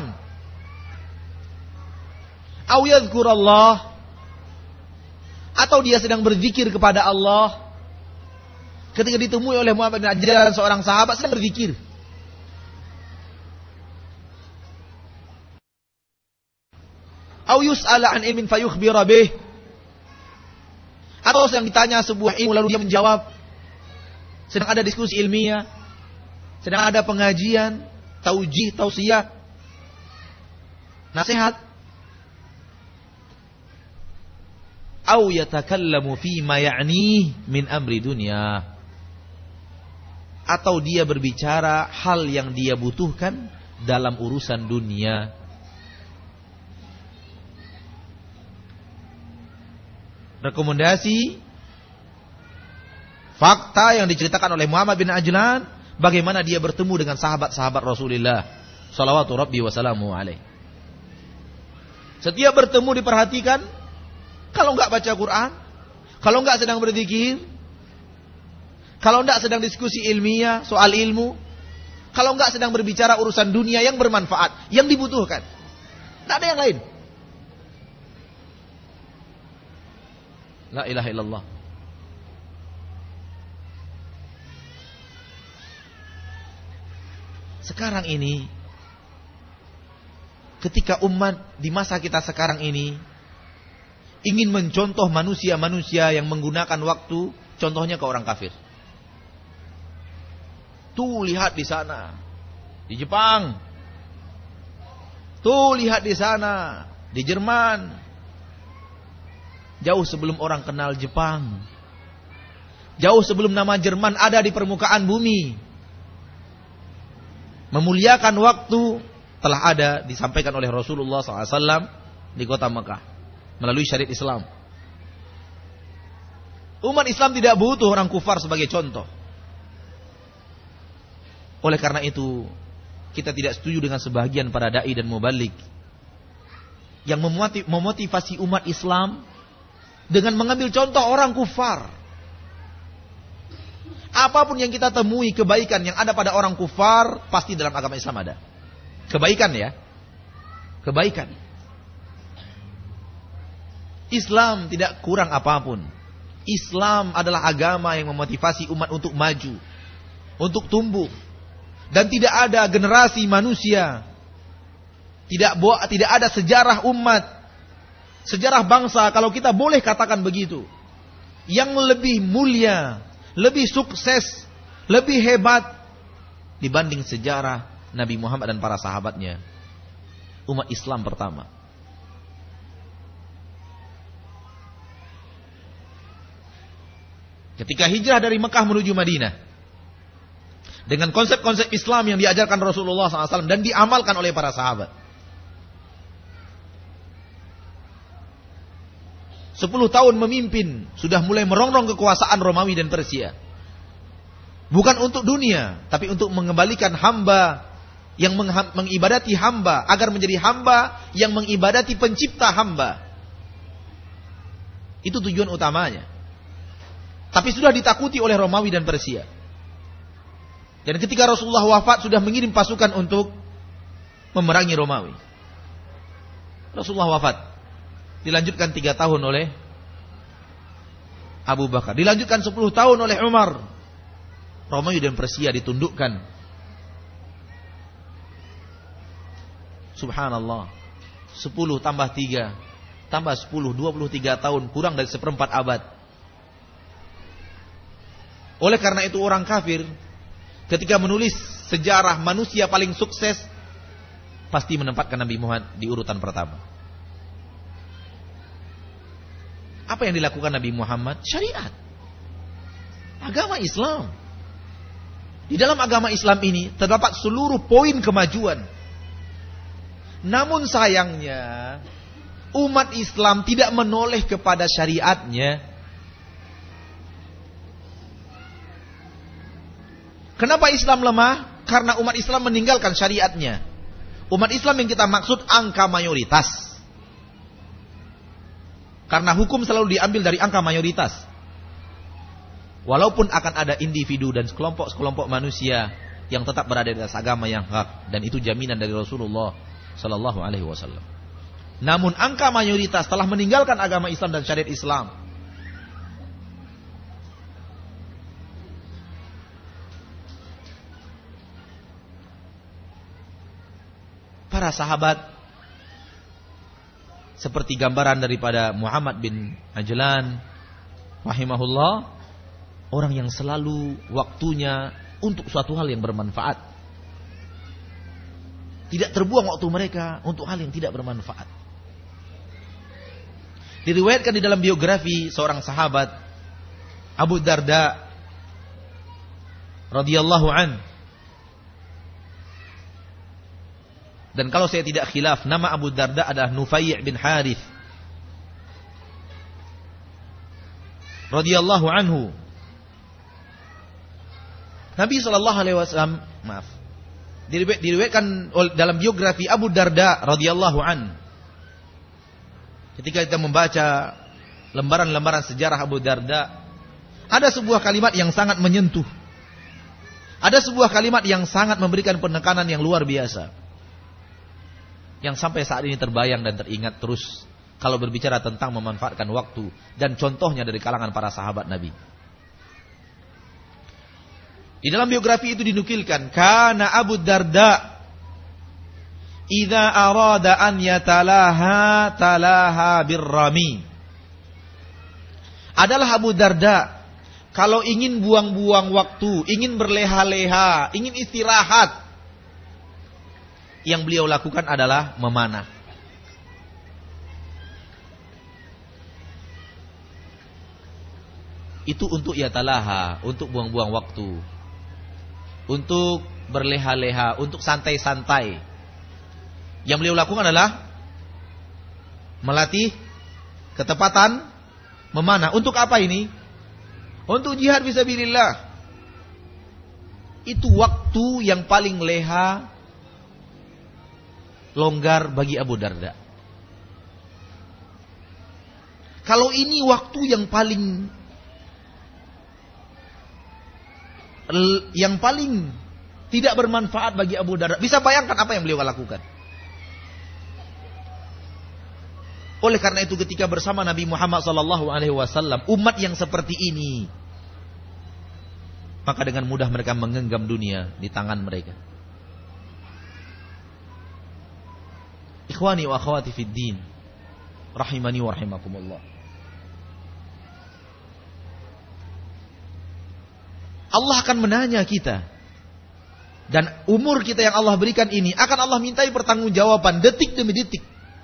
Aw yadhkurallah, atau dia sedang berzikir kepada Allah. Ketika ditemui oleh Muhammad bin Ajlan seorang sahabat sedang berzikir. Au yus'ala an ilmin fayukhbira bih, atau sedang ditanya sebuah ilmu lalu dia menjawab. Sedang ada diskusi ilmiah, sedang ada pengajian, taujih, tausiyah, nasihat. Au yatakallamu fi ma ya'nih min amri dunya, atau dia berbicara hal yang dia butuhkan dalam urusan dunia. Rekomendasi fakta yang diceritakan oleh Muhammad bin Ajlan, bagaimana dia bertemu dengan sahabat-sahabat Rasulullah salawatu rabbi wa salamu alaih. Setiap bertemu diperhatikan, kalau enggak baca Quran, kalau enggak sedang berzikir, kalau enggak sedang diskusi ilmiah soal ilmu, kalau enggak sedang berbicara urusan dunia yang bermanfaat, yang dibutuhkan, enggak ada yang lain. La ilaha illallah. Sekarang ini, ketika umat di masa kita sekarang ini ingin mencontoh manusia-manusia yang menggunakan waktu, contohnya ke orang kafir. Tuh lihat di sana, di Jepang. Tuh lihat di sana, di Jerman. Jauh sebelum orang kenal Jepang, jauh sebelum nama Jerman ada di permukaan bumi, memuliakan waktu telah ada disampaikan oleh Rasulullah shallallahu alaihi wasallam di kota Mekah melalui syariat Islam. Umat Islam tidak butuh orang kufar sebagai contoh. Oleh karena itu, kita tidak setuju dengan sebagian para dai dan mubalik yang memotivasi umat Islam dengan mengambil contoh orang kufar. Apapun yang kita temui kebaikan yang ada pada orang kufar, pasti dalam agama Islam ada. Kebaikan ya. Kebaikan. Islam tidak kurang apapun. Islam adalah agama yang memotivasi umat untuk maju, untuk tumbuh. Dan tidak ada generasi manusia Tidak tidak ada sejarah umat, sejarah bangsa, kalau kita boleh katakan begitu, yang lebih mulia, lebih sukses, lebih hebat dibanding sejarah Nabi Muhammad dan para sahabatnya. Umat Islam pertama. Ketika hijrah dari Mekah menuju Madinah, dengan konsep-konsep Islam yang diajarkan Rasulullah shallallahu alaihi wasallam dan diamalkan oleh para sahabat. Sepuluh tahun memimpin, sudah mulai merongrong kekuasaan Romawi dan Persia. Bukan untuk dunia, tapi untuk mengembalikan hamba yang mengibadati hamba, agar menjadi hamba yang mengibadati pencipta hamba. Itu tujuan utamanya. Tapi sudah ditakuti oleh Romawi dan Persia. Dan ketika Rasulullah wafat, sudah mengirim pasukan untuk memerangi Romawi. Rasulullah wafat. Dilanjutkan tiga tahun oleh Abu Bakar. Dilanjutkan sepuluh tahun oleh Umar. Romawi dan Persia ditundukkan. Subhanallah. Sepuluh tambah tiga, tambah sepuluh, dua puluh tiga tahun, kurang dari seperempat abad. Oleh karena itu orang kafir, ketika menulis sejarah manusia paling sukses, pasti menempatkan Nabi Muhammad di urutan pertama. Apa yang dilakukan Nabi Muhammad? Syariat. Agama Islam. Di dalam agama Islam ini terdapat seluruh poin kemajuan. Namun sayangnya, umat Islam tidak menoleh kepada syariatnya. Kenapa Islam lemah? Karena umat Islam meninggalkan syariatnya. Umat Islam yang kita maksud angka mayoritas. Karena hukum selalu diambil dari angka mayoritas. Walaupun akan ada individu dan sekelompok-sekelompok manusia yang tetap berada di atas agama yang hak, dan itu jaminan dari Rasulullah sallallahu alaihi wasallam. Namun angka mayoritas telah meninggalkan agama Islam dan syariat Islam. Para sahabat seperti gambaran daripada Muhammad bin Ajlan rahimahullah, orang yang selalu waktunya untuk suatu hal yang bermanfaat. Tidak terbuang waktu mereka untuk hal yang tidak bermanfaat. Diriwayatkan di dalam biografi seorang sahabat, Abu Darda radhiyallahu an. Dan kalau saya tidak khilaf, nama Abu Darda adalah Nufai' bin Harith radhiyallahu anhu. Nabi sallallahu alaihi wasallam, maaf, diriwayatkan dalam biografi Abu Darda radhiyallahu an. Ketika kita membaca lembaran-lembaran sejarah Abu Darda, ada sebuah kalimat yang sangat menyentuh. Ada sebuah kalimat yang sangat memberikan penekanan yang luar biasa, yang sampai saat ini terbayang dan teringat terus kalau berbicara tentang memanfaatkan waktu, dan contohnya dari kalangan para sahabat Nabi. Di dalam biografi itu dinukilkan, kana Abu Darda idza arada an yatalaha talaha birrami. Adalah Abu Darda kalau ingin buang-buang waktu, ingin berleha-leha, ingin istirahat, yang beliau lakukan adalah memanah. Itu untuk yatalaha, untuk buang-buang waktu, untuk berleha-leha, untuk santai-santai. Yang beliau lakukan adalah melatih ketepatan memanah. Untuk apa ini? Untuk jihad fisabilillah. Itu waktu yang paling leha, longgar bagi Abu Darda. Kalau ini waktu yang paling yang paling tidak bermanfaat bagi Abu Darda, bisa bayangkan apa yang beliau lakukan. Oleh karena itu ketika bersama Nabi Muhammad sallallahu alaihi wasallam, umat yang seperti ini, maka dengan mudah mereka menggenggam dunia di tangan mereka. Ikhwani wa akhwati fid din, rahimani wa rahimakumullah. Allah akan menanya kita, dan umur kita yang Allah berikan ini akan Allah mintai pertanggungjawaban detik demi detik.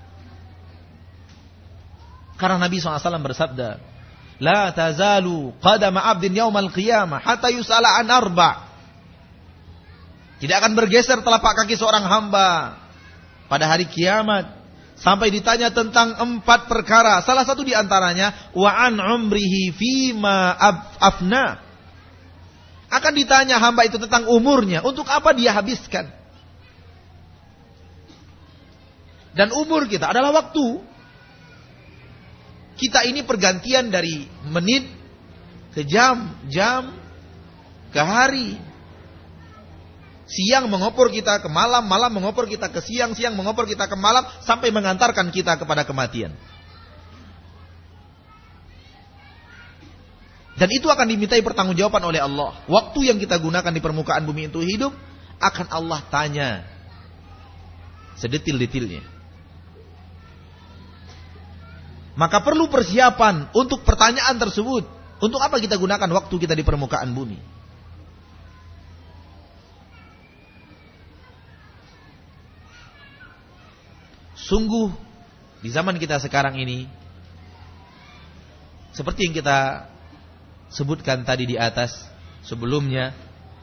Karena Nabi shallallahu alaihi wasallam bersabda, La tazalu qadama abdin yaumal qiyamah hatta yus'ala an arba'. Tidak akan bergeser telapak kaki seorang hamba pada hari kiamat sampai ditanya tentang empat perkara. Salah satu di antaranya wa an umrihi fima afna. Akan ditanya hamba itu tentang umurnya, untuk apa dia habiskan. Dan umur kita adalah waktu. Kita ini pergantian dari menit ke jam, jam ke hari. Siang mengopor kita ke malam, malam mengopor kita ke siang, siang mengopor kita ke malam, sampai mengantarkan kita kepada kematian. Dan itu akan dimintai pertanggungjawaban oleh Allah. Waktu yang kita gunakan di permukaan bumi itu hidup, akan Allah tanya sedetil-detilnya. Maka perlu persiapan untuk pertanyaan tersebut. Untuk apa kita gunakan waktu kita di permukaan bumi? Sungguh di zaman kita sekarang ini, seperti yang kita sebutkan tadi di atas sebelumnya,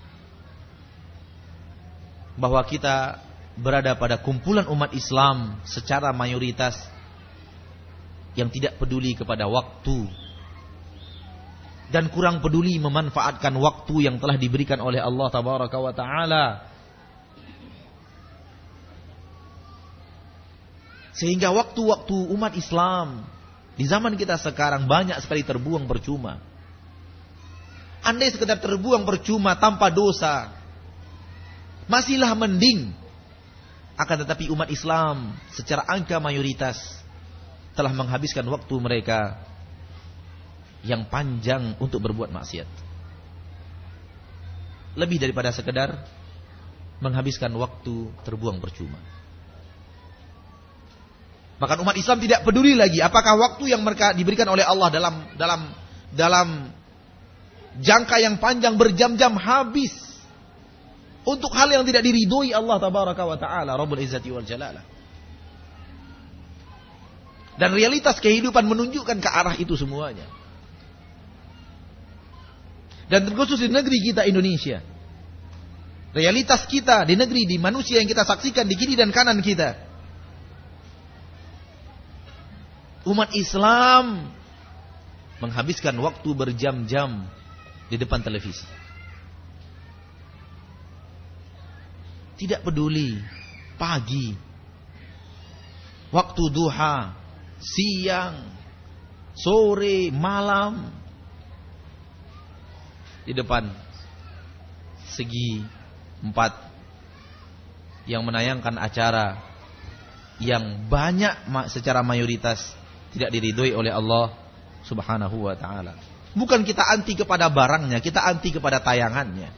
bahwa kita berada pada kumpulan umat Islam secara mayoritas yang tidak peduli kepada waktu dan kurang peduli memanfaatkan waktu yang telah diberikan oleh Allah Tabaraka wa Ta'ala. Sehingga waktu-waktu umat Islam di zaman kita sekarang banyak sekali terbuang percuma. Andai sekedar terbuang percuma tanpa dosa, masihlah mending. Akan tetapi umat Islam secara angka mayoritas telah menghabiskan waktu mereka yang panjang untuk berbuat maksiat. Lebih daripada sekedar menghabiskan waktu terbuang percuma. Maka umat Islam tidak peduli lagi apakah waktu yang mereka diberikan oleh Allah dalam dalam dalam jangka yang panjang berjam-jam habis untuk hal yang tidak diridhoi Allah Tabaraka wa Ta'ala Rabbul Izzati wal Jalalah. Dan realitas kehidupan menunjukkan ke arah itu semuanya. Dan terkhusus di negeri kita Indonesia, realitas kita di negeri, di manusia yang kita saksikan di kiri dan kanan kita, umat Islam menghabiskan waktu berjam-jam di depan televisi. Tidak peduli pagi, waktu duha, siang, sore, malam, di depan segi empat yang menayangkan acara yang banyak secara mayoritas tidak diridhoi oleh Allah Subhanahu wa Ta'ala. Bukan kita anti kepada barangnya, kita anti kepada tayangannya.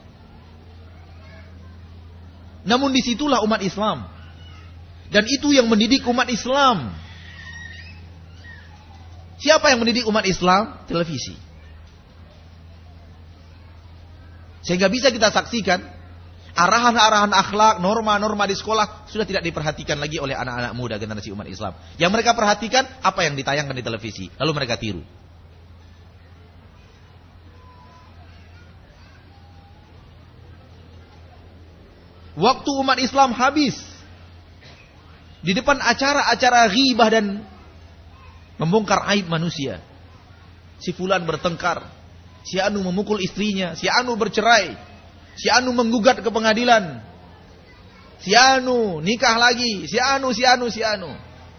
Namun disitulah umat Islam, dan itu yang mendidik umat Islam. Siapa yang mendidik umat Islam? Televisi. Sehingga bisa kita saksikan arahan-arahan akhlak, norma-norma di sekolah sudah tidak diperhatikan lagi oleh anak-anak muda generasi umat Islam. Yang mereka perhatikan apa yang ditayangkan di televisi, lalu mereka tiru. Waktu umat Islam habis di depan acara-acara ghibah dan membongkar aib manusia. Si fulan bertengkar, si anu memukul istrinya, si anu bercerai, si anu menggugat ke pengadilan, si anu nikah lagi, si anu, si anu, si anu.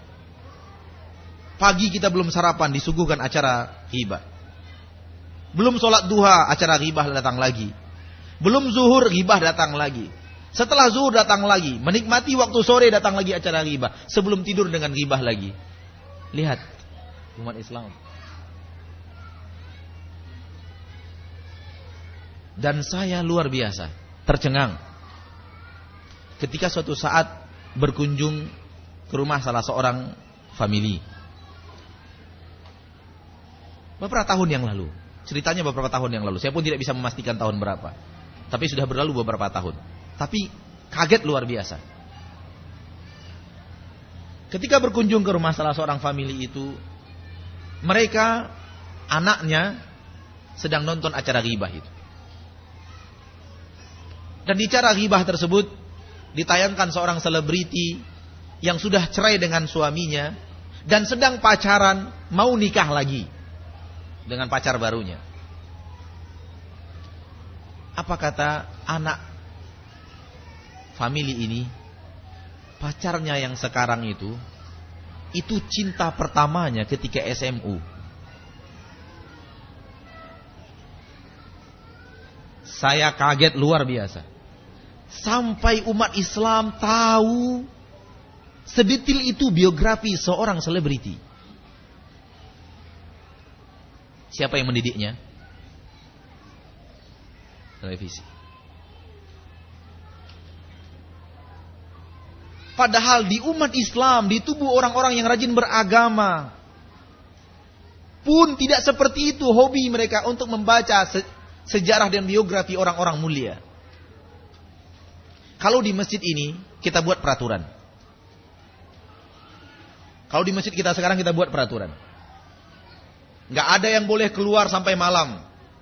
Pagi kita belum sarapan disuguhkan acara ghibah. Belum sholat duha, acara ghibah datang lagi. Belum zuhur, ghibah datang lagi. Setelah zuhur datang lagi, menikmati waktu sore datang lagi acara ghibah. Sebelum tidur dengan ghibah lagi. Lihat umat Islam. Dan saya luar biasa tercengang ketika suatu saat berkunjung ke rumah salah seorang family. Beberapa tahun yang lalu. Ceritanya beberapa tahun yang lalu. Saya pun tidak bisa memastikan tahun berapa. Tapi sudah berlalu beberapa tahun. Tapi kaget luar biasa. Ketika berkunjung ke rumah salah seorang family itu, mereka, anaknya sedang nonton acara ghibah itu. Dan di acara ghibah tersebut ditayangkan seorang selebriti yang sudah cerai dengan suaminya dan sedang pacaran, mau nikah lagi dengan pacar barunya. Apa kata anak family ini? Pacarnya yang sekarang itu, itu cinta pertamanya ketika S M U. Saya kaget luar biasa. Sampai umat Islam tahu sedetil itu biografi seorang selebriti. Siapa yang mendidiknya? Televisi. Padahal di umat Islam, di tubuh orang-orang yang rajin beragama, pun tidak seperti itu hobi mereka untuk membaca se- sejarah dan biografi orang-orang mulia. Kalau di masjid ini kita buat peraturan. Kalau di masjid kita sekarang kita buat peraturan. Nggak ada yang boleh keluar sampai malam.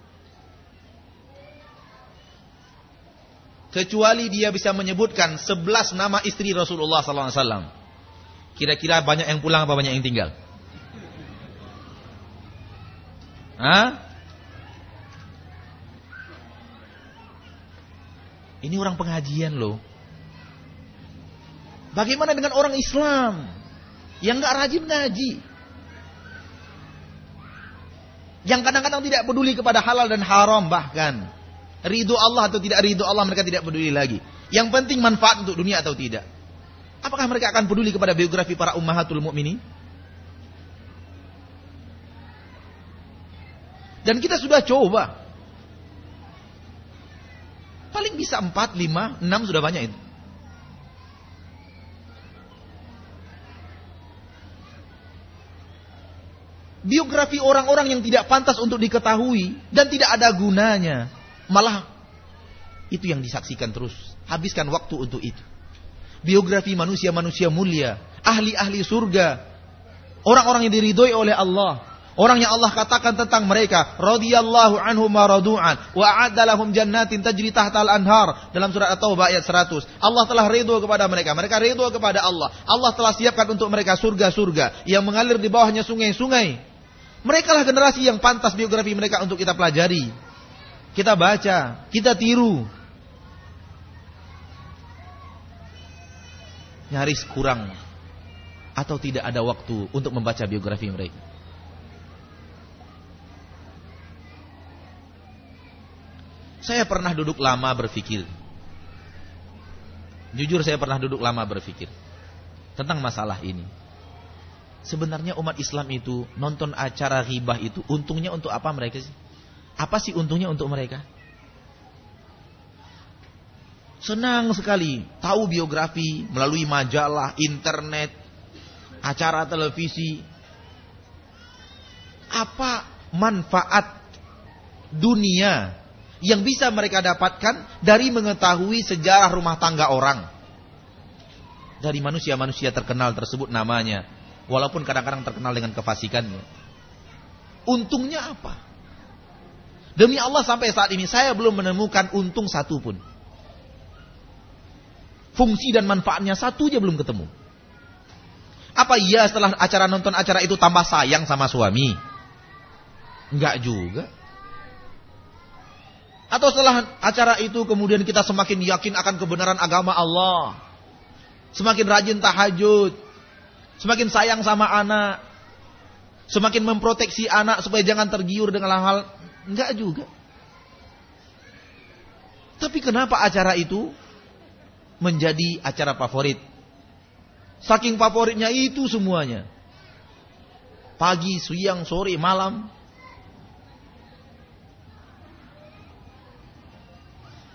Kecuali dia bisa menyebutkan sebelas nama istri Rasulullah sallallahu alaihi wasallam. Kira-kira banyak yang pulang apa banyak yang tinggal? Hah? Ini orang pengajian loh. Bagaimana dengan orang Islam yang gak rajin ngaji, yang kadang-kadang tidak peduli kepada halal dan haram, bahkan ridho Allah atau tidak ridho Allah mereka tidak peduli lagi. Yang penting manfaat untuk dunia atau tidak. Apakah mereka akan peduli kepada biografi para ummahatul mukminin? Dan kita sudah coba. Paling bisa empat, lima, enam sudah banyak itu. Biografi orang-orang yang tidak pantas untuk diketahui dan tidak ada gunanya. Malah itu yang disaksikan terus. Habiskan waktu untuk itu. Biografi manusia-manusia mulia, ahli-ahli surga, orang-orang yang diridhoi oleh Allah. Orang yang Allah katakan tentang mereka, radhiyallahu anhum wa radu'an wa a'adda lahum jannatin tajri tahtal anhar, dalam surat At-Taubah ayat seratus. Allah telah ridho kepada mereka, mereka ridho kepada Allah. Allah telah siapkan untuk mereka surga-surga yang mengalir di bawahnya sungai-sungai. Mereka lah generasi yang pantas biografi mereka untuk kita pelajari, kita baca, kita tiru. Nyaris kurang atau tidak ada waktu untuk membaca biografi mereka. Saya pernah duduk lama berpikir. Jujur saya pernah duduk lama berpikir tentang masalah ini. Sebenarnya umat Islam itu nonton acara ghibah itu untungnya untuk apa mereka sih? Apa sih untungnya untuk mereka? Senang sekali tahu biografi melalui majalah, internet, acara televisi. Apa manfaat dunia yang bisa mereka dapatkan dari mengetahui sejarah rumah tangga orang, dari manusia-manusia terkenal tersebut namanya, walaupun kadang-kadang terkenal dengan kefasikannya? Untungnya apa? Demi Allah sampai saat ini saya belum menemukan untung satu pun. Fungsi dan manfaatnya satu aja belum ketemu. Apa iya setelah acara nonton acara itu tambah sayang sama suami? Enggak juga. Atau setelah acara itu kemudian kita semakin yakin akan kebenaran agama Allah, semakin rajin tahajud, semakin sayang sama anak, semakin memproteksi anak supaya jangan tergiur dengan hal-hal? Enggak juga. Tapi kenapa acara itu menjadi acara favorit? Saking favoritnya itu semuanya. Pagi, siang, sore, malam.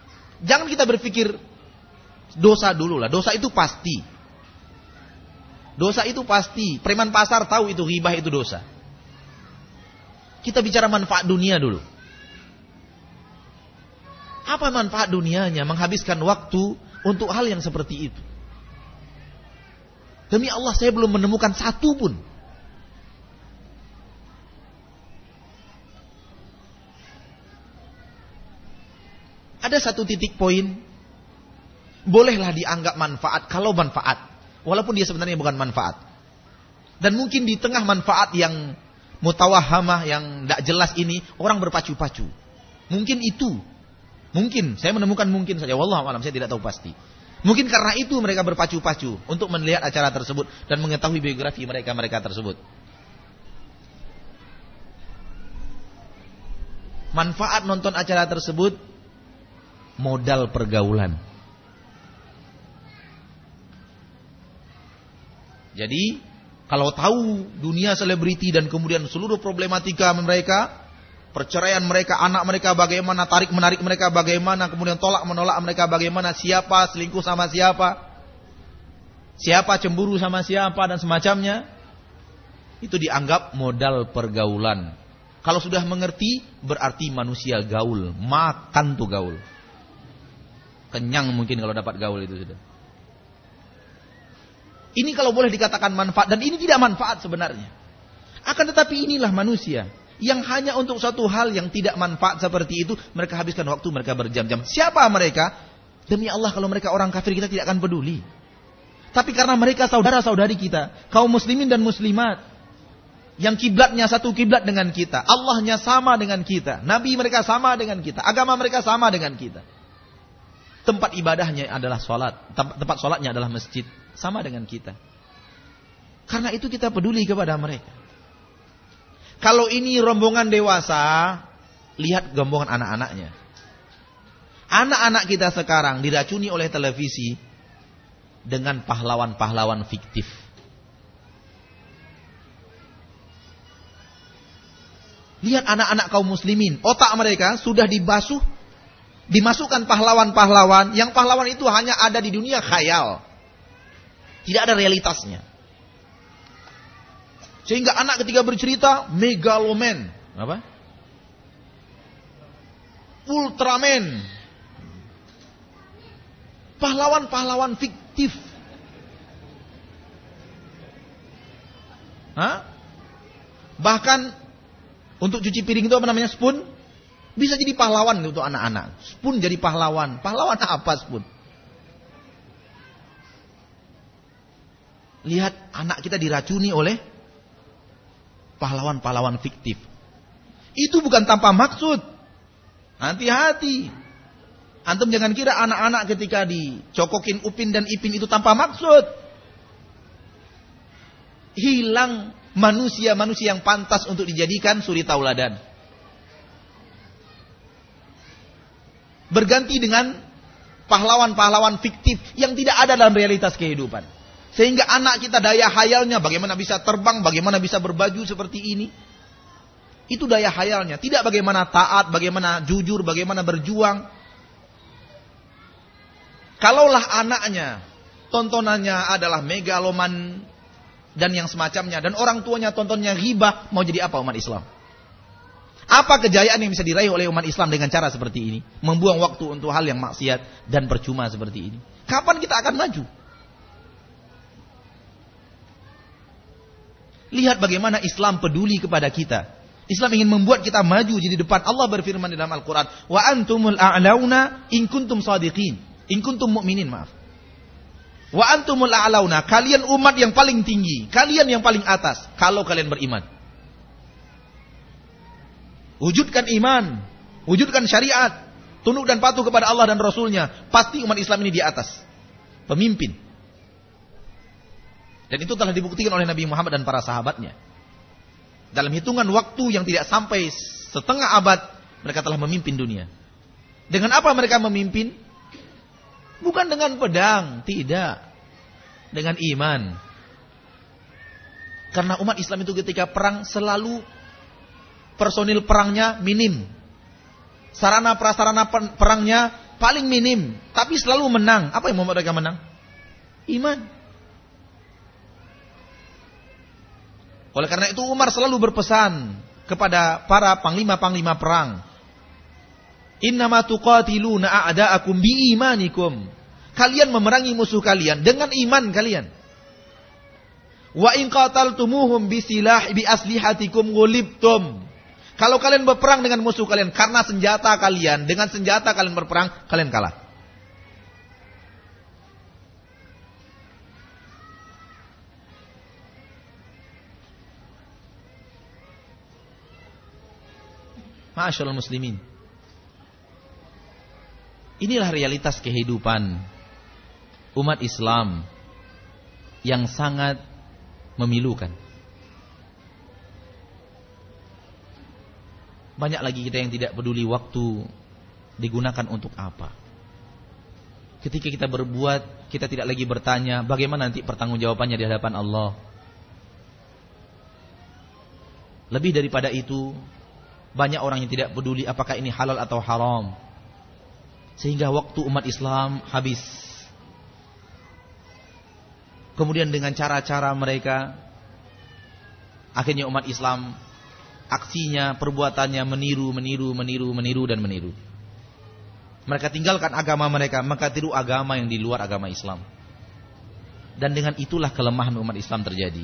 Jangan kita berpikir dosa dulu lah. Dosa itu pasti. Dosa itu pasti. Preman pasar tahu itu ghibah itu dosa. Kita bicara manfaat dunia dulu. Apa manfaat dunianya? Menghabiskan waktu untuk hal yang seperti itu. Demi Allah saya belum menemukan satu pun. Ada satu titik poin, bolehlah dianggap manfaat kalau manfaat, walaupun dia sebenarnya bukan manfaat. Dan mungkin di tengah manfaat yang mutawahamah, yang tidak jelas ini, orang berpacu-pacu. Mungkin itu, mungkin, saya menemukan mungkin saja, wallahu a'lam, saya tidak tahu pasti. Mungkin karena itu mereka berpacu-pacu untuk melihat acara tersebut dan mengetahui biografi mereka-mereka tersebut. Manfaat nonton acara tersebut, modal pergaulan. Jadi, kalau tahu dunia selebriti dan kemudian seluruh problematika mereka, perceraian mereka, anak mereka bagaimana, tarik menarik mereka bagaimana, kemudian tolak menolak mereka bagaimana, siapa selingkuh sama siapa, siapa cemburu sama siapa dan semacamnya, itu dianggap modal pergaulan. Kalau sudah mengerti, berarti manusia gaul, makan tuh gaul. Kenyang mungkin kalau dapat gaul itu sudah. Ini kalau boleh dikatakan manfaat, dan ini tidak manfaat sebenarnya. Akan tetapi inilah manusia yang hanya untuk suatu hal yang tidak manfaat seperti itu, mereka habiskan waktu mereka berjam-jam. Siapa mereka? Demi Allah kalau mereka orang kafir kita tidak akan peduli. Tapi karena mereka saudara-saudari kita, kaum muslimin dan muslimat, yang kiblatnya satu kiblat dengan kita, Allahnya sama dengan kita, Nabi mereka sama dengan kita, agama mereka sama dengan kita. Tempat ibadahnya adalah sholat, tempat sholatnya adalah masjid, sama dengan kita. Karena itu kita peduli kepada mereka. Kalau ini rombongan dewasa, lihat rombongan anak-anaknya. Anak-anak kita sekarang diracuni oleh televisi dengan pahlawan-pahlawan fiktif. Lihat anak-anak kaum muslimin, otak mereka sudah dibasuh, dimasukkan pahlawan-pahlawan, yang pahlawan itu hanya ada di dunia khayal. Tidak ada realitasnya. Sehingga anak ketika bercerita, megaloman. Apa? Ultraman. Pahlawan-pahlawan fiktif. Hah? Bahkan, untuk cuci piring itu apa namanya? Spoon? Bisa jadi pahlawan untuk anak-anak. Spoon jadi pahlawan. Pahlawan apa spoon? Lihat anak kita diracuni oleh pahlawan-pahlawan fiktif. Itu bukan tanpa maksud. Hati-hati. Antum jangan kira anak-anak ketika dicokokin Upin dan Ipin itu tanpa maksud. Hilang manusia-manusia yang pantas untuk dijadikan suri tauladan. Berganti dengan pahlawan-pahlawan fiktif yang tidak ada dalam realitas kehidupan. Sehingga anak kita daya hayalnya bagaimana bisa terbang, bagaimana bisa berbaju seperti ini. Itu daya hayalnya. Tidak bagaimana taat, bagaimana jujur, bagaimana berjuang. Kalaulah anaknya tontonannya adalah megaloman dan yang semacamnya, dan orang tuanya tontonnya ghibah, mau jadi apa umat Islam? Apa kejayaan yang bisa diraih oleh umat Islam dengan cara seperti ini? Membuang waktu untuk hal yang maksiat dan percuma seperti ini. Kapan kita akan maju? Lihat bagaimana Islam peduli kepada kita. Islam ingin membuat kita maju jadi depan. Allah berfirman di dalam Al-Quran, wa antumul a'launa in kuntum shadiqin, in kuntum mu'minin, maaf. Wa antumul a'launa, kalian umat yang paling tinggi, kalian yang paling atas kalau kalian beriman. Wujudkan iman, wujudkan syariat, tunduk dan patuh kepada Allah dan Rasulnya, pasti umat Islam ini di atas, pemimpin. Dan itu telah dibuktikan oleh Nabi Muhammad dan para sahabatnya. Dalam hitungan waktu yang tidak sampai setengah abad, mereka telah memimpin dunia. Dengan apa mereka memimpin? Bukan dengan pedang, tidak. Dengan iman. Karena umat Islam itu ketika perang selalu personil perangnya minim. Sarana prasarana perangnya paling minim, tapi selalu menang. Apa yang membuat mereka menang? Iman. Oleh karena itu Umar selalu berpesan kepada para panglima-panglima perang, innama tuqatiluna a'da'akum biimanikum. Kalian memerangi musuh kalian dengan iman kalian. Wa in qataltumuhum bisilah bi aslihatikum ghulibtum. Kalau kalian berperang dengan musuh kalian karena senjata kalian, dengan senjata kalian berperang, kalian kalah. Ma'asyiral muslimin. Inilah realitas kehidupan umat Islam yang sangat memilukan. Banyak lagi kita yang tidak peduli waktu digunakan untuk apa. Ketika kita berbuat, kita tidak lagi bertanya bagaimana nanti pertanggungjawabannya di hadapan Allah. Lebih daripada itu, banyak orang yang tidak peduli apakah ini halal atau haram. Sehingga waktu umat Islam habis. Kemudian dengan cara-cara mereka, akhirnya umat Islam, aksinya, perbuatannya meniru, meniru, meniru, meniru dan meniru. Mereka tinggalkan agama mereka, maka tiru agama yang di luar agama Islam. Dan dengan itulah kelemahan umat Islam terjadi.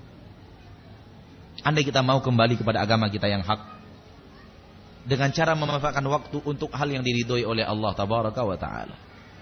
Andai kita mau kembali kepada agama kita yang hak, dengan cara memanfaatkan waktu untuk hal yang diridhoi oleh Allah tabaraka wa taala.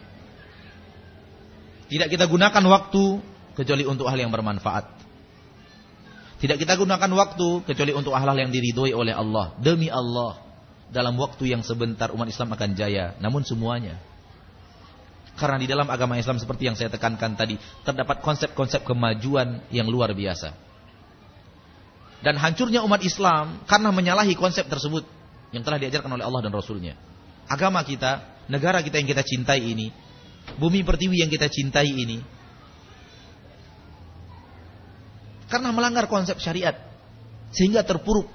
Tidak kita gunakan waktu kecuali untuk hal yang bermanfaat. Tidak kita gunakan waktu kecuali untuk hal-hal yang diridhoi oleh Allah. Demi Allah, dalam waktu yang sebentar umat Islam akan jaya. Namun semuanya, karena di dalam agama Islam seperti yang saya tekankan tadi, terdapat konsep-konsep kemajuan yang luar biasa. Dan hancurnya umat Islam karena menyalahi konsep tersebut yang telah diajarkan oleh Allah dan Rasulnya. Agama kita, negara kita yang kita cintai ini, bumi pertiwi yang kita cintai ini, karena melanggar konsep syariat, sehingga terpuruk.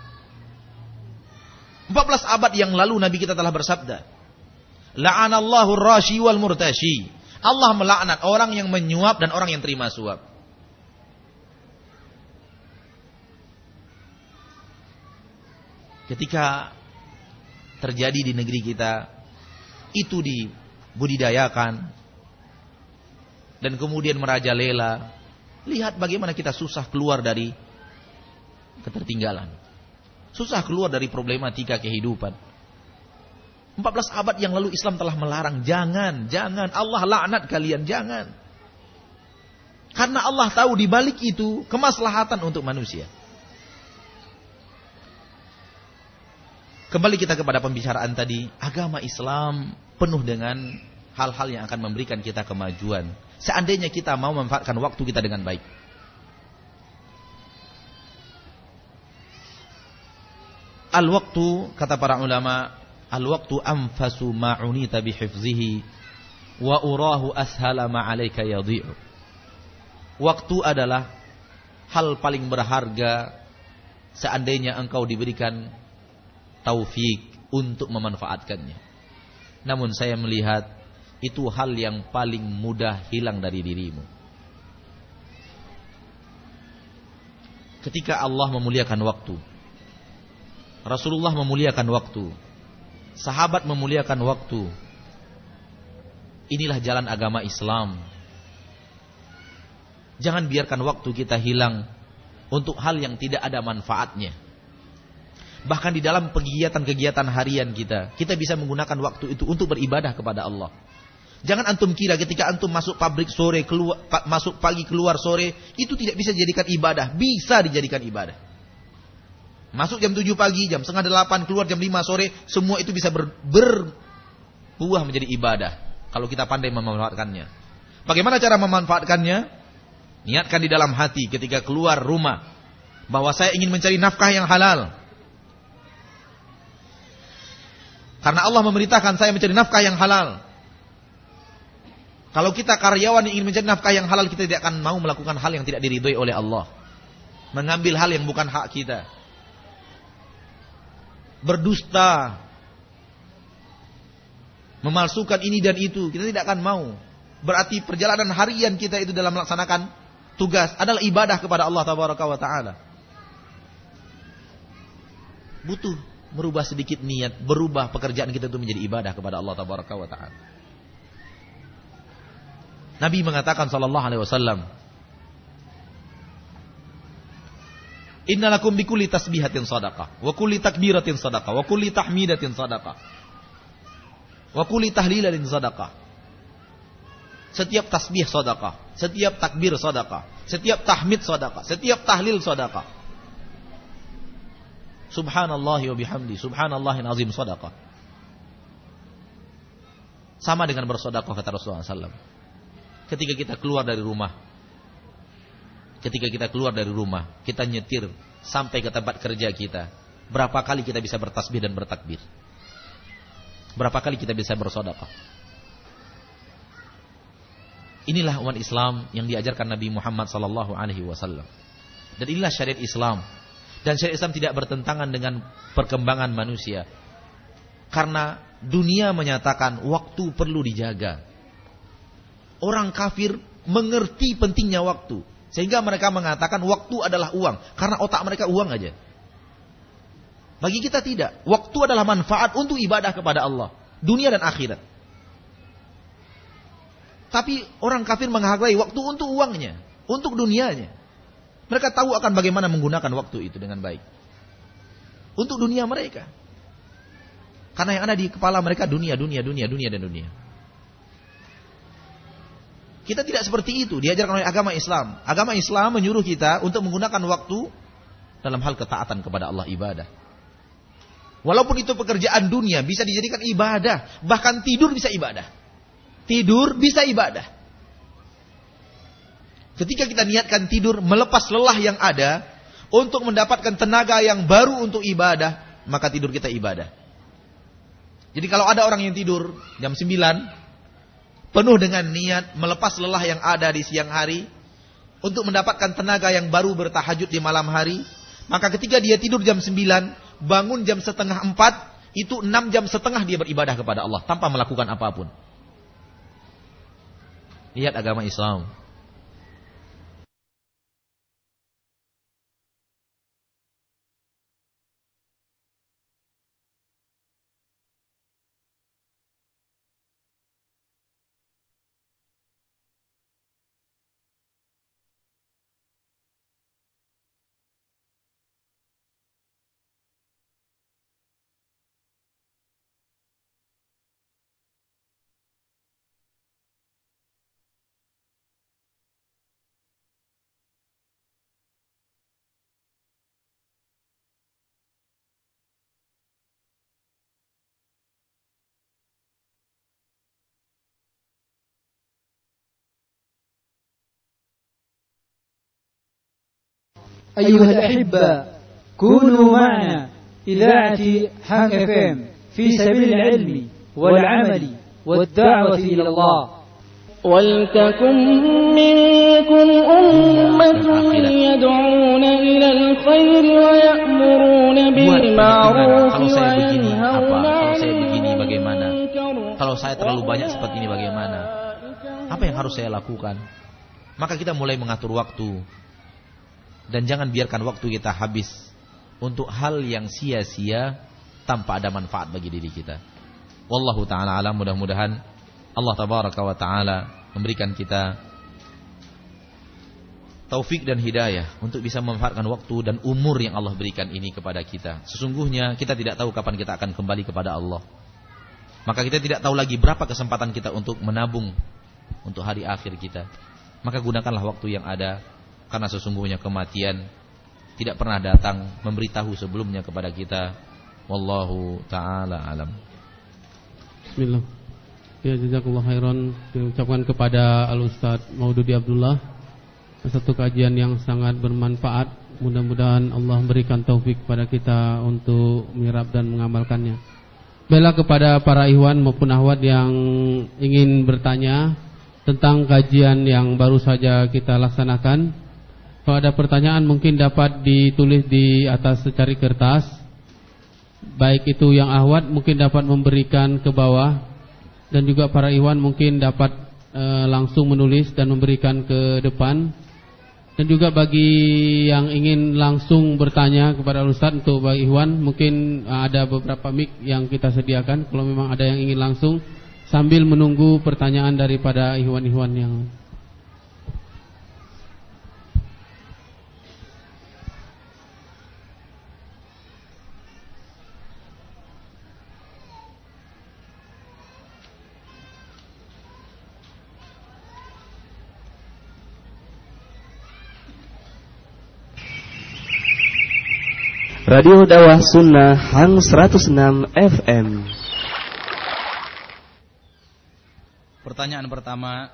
empat belas abad yang lalu Nabi kita telah bersabda, la'anallahu ar-rashi wal murtashi. Allah melaknat orang yang menyuap dan orang yang terima suap. Ketika terjadi di negeri kita, itu dibudidayakan dan kemudian merajalela. Lihat bagaimana kita susah keluar dari ketertinggalan, susah keluar dari problematika kehidupan. empat belas abad yang lalu Islam telah melarang, jangan, jangan, Allah laknat kalian, jangan. Karena Allah tahu di balik itu kemaslahatan untuk manusia. Kembali kita kepada pembicaraan tadi, agama Islam penuh dengan hal-hal yang akan memberikan kita kemajuan. Seandainya kita mau memanfaatkan waktu kita dengan baik. Al-waktu, kata para ulama, al-waktu anfasu ma'unita bihifzihi wa urahu ashala ma'alaika yadhi'u. Waktu adalah hal paling berharga seandainya engkau diberikan taufik untuk memanfaatkannya. Namun saya melihat itu hal yang paling mudah hilang dari dirimu. Ketika Allah memuliakan waktu, Rasulullah memuliakan waktu, sahabat memuliakan waktu, inilah jalan agama Islam. Jangan biarkan waktu kita hilang untuk hal yang tidak ada manfaatnya. Bahkan di dalam kegiatan-kegiatan harian kita, kita bisa menggunakan waktu itu untuk beribadah kepada Allah. Jangan antum kira ketika antum masuk pabrik sore, keluar, masuk pagi keluar sore, itu tidak bisa dijadikan ibadah. Bisa dijadikan ibadah. Masuk jam tujuh pagi, jam setengah delapan, keluar jam lima sore, semua itu bisa ber, berbuah menjadi ibadah. Kalau kita pandai memanfaatkannya. Bagaimana cara memanfaatkannya? Niatkan di dalam hati ketika keluar rumah, bahwa saya ingin mencari nafkah yang halal. Karena Allah memerintahkan saya mencari nafkah yang halal. Kalau kita karyawan yang ingin mencari nafkah yang halal, kita tidak akan mau melakukan hal yang tidak diridhoi oleh Allah. Mengambil hal yang bukan hak kita. Berdusta. Memalsukan ini dan itu. Kita tidak akan mau. Berarti perjalanan harian kita itu dalam melaksanakan tugas adalah ibadah kepada Allah Tabaraka wa Ta'ala. Butuh merubah sedikit niat, berubah pekerjaan kita itu menjadi ibadah kepada Allah Tabaraka wa Ta'ala. Nabi mengatakan sallallahu alaihi wasallam, innalakum bikulli tasbihatin sadaqah, wa kulli takbiratin sadaqah, wa kulli tahmidatin sadaqah, wa kulli tahlilatin sadaqah. Setiap tasbih sadaqah, setiap takbir sadaqah, setiap tahmid sadaqah, setiap tahlil sadaqah. Subhanallah wa bihamdi, subhanallahil azim sadaqah. Sama dengan bersedekah kata Rasulullah sallallahu alaihi wasallam. Ketika kita keluar dari rumah, ketika kita keluar dari rumah, kita nyetir sampai ke tempat kerja kita, berapa kali kita bisa bertasbih dan bertakbir? Berapa kali kita bisa bersedekah? Inilah umat Islam yang diajarkan Nabi Muhammad sallallahu alaihi wasallam. Dan inilah syariat Islam. Dan syariat Islam tidak bertentangan dengan perkembangan manusia. Karena dunia menyatakan waktu perlu dijaga. Orang kafir mengerti pentingnya waktu. Sehingga mereka mengatakan waktu adalah uang. Karena otak mereka uang aja. Bagi kita tidak. Waktu adalah manfaat untuk ibadah kepada Allah. Dunia dan akhirat. Tapi orang kafir menghargai waktu untuk uangnya. Untuk dunianya. Mereka tahu akan bagaimana menggunakan waktu itu dengan baik. Untuk dunia mereka. Karena yang ada di kepala mereka dunia, dunia, dunia, dunia, dan dunia. Kita tidak seperti itu, diajarkan oleh agama Islam. Agama Islam menyuruh kita untuk menggunakan waktu dalam hal ketaatan kepada Allah, ibadah. Walaupun itu pekerjaan dunia bisa dijadikan ibadah. Bahkan tidur bisa ibadah. Tidur bisa ibadah. Ketika kita niatkan tidur, melepas lelah yang ada untuk mendapatkan tenaga yang baru untuk ibadah, maka tidur kita ibadah. Jadi kalau ada orang yang tidur jam sembilan penuh dengan niat melepas lelah yang ada di siang hari untuk mendapatkan tenaga yang baru bertahajud di malam hari, maka ketika dia tidur jam sembilan, bangun jam setengah empat, itu enam jam setengah dia beribadah kepada Allah tanpa melakukan apapun. Lihat agama Islam. أيها الأحبة كونوا معنا إذاعة حق إف إم في سبيل العلم والعمل والدعوة إلى الله. ولتكن منكم أمة يدعون إلى الخير ويأمرون بالمعروف وينهون عن المنكر. Kalau saya terlalu banyak seperti ini bagaimana? Apa yang harus saya lakukan? Maka kita mulai mengatur waktu. Dan jangan biarkan waktu kita habis untuk hal yang sia-sia tanpa ada manfaat bagi diri kita. Wallahu ta'ala alam, mudah-mudahan Allah tabaraka wa ta'ala memberikan kita taufik dan hidayah untuk bisa memanfaatkan waktu dan umur yang Allah berikan ini kepada kita. Sesungguhnya kita tidak tahu kapan kita akan kembali kepada Allah. Maka kita tidak tahu lagi berapa kesempatan kita untuk menabung untuk hari akhir kita. Maka gunakanlah waktu yang ada. Karena sesungguhnya kematian tidak pernah datang memberitahu sebelumnya kepada kita. Wallahu ta'ala alam. Bismillah. Ya, jazakallahu khairan. Diucapkan kepada Al-Ustaz Maududi Abdullah satu kajian yang sangat bermanfaat. Mudah-mudahan Allah memberikan taufik kepada kita untuk menyerap dan mengamalkannya. Bela kepada para ikhwan maupun akhwat yang ingin bertanya tentang kajian yang baru saja kita laksanakan. Kalau ada pertanyaan mungkin dapat ditulis di atas secari kertas. Baik itu yang ahwat mungkin dapat memberikan ke bawah. Dan juga para ikhwan mungkin dapat e, langsung menulis dan memberikan ke depan. Dan juga bagi yang ingin langsung bertanya kepada Ustaz, untuk Bang Ikhwan, mungkin ada beberapa mic yang kita sediakan. Kalau memang ada yang ingin langsung, sambil menunggu pertanyaan daripada Ikhwan-Ikhwan yang Radio Dakwah Sunnah Hang seratus enam F M. Pertanyaan pertama,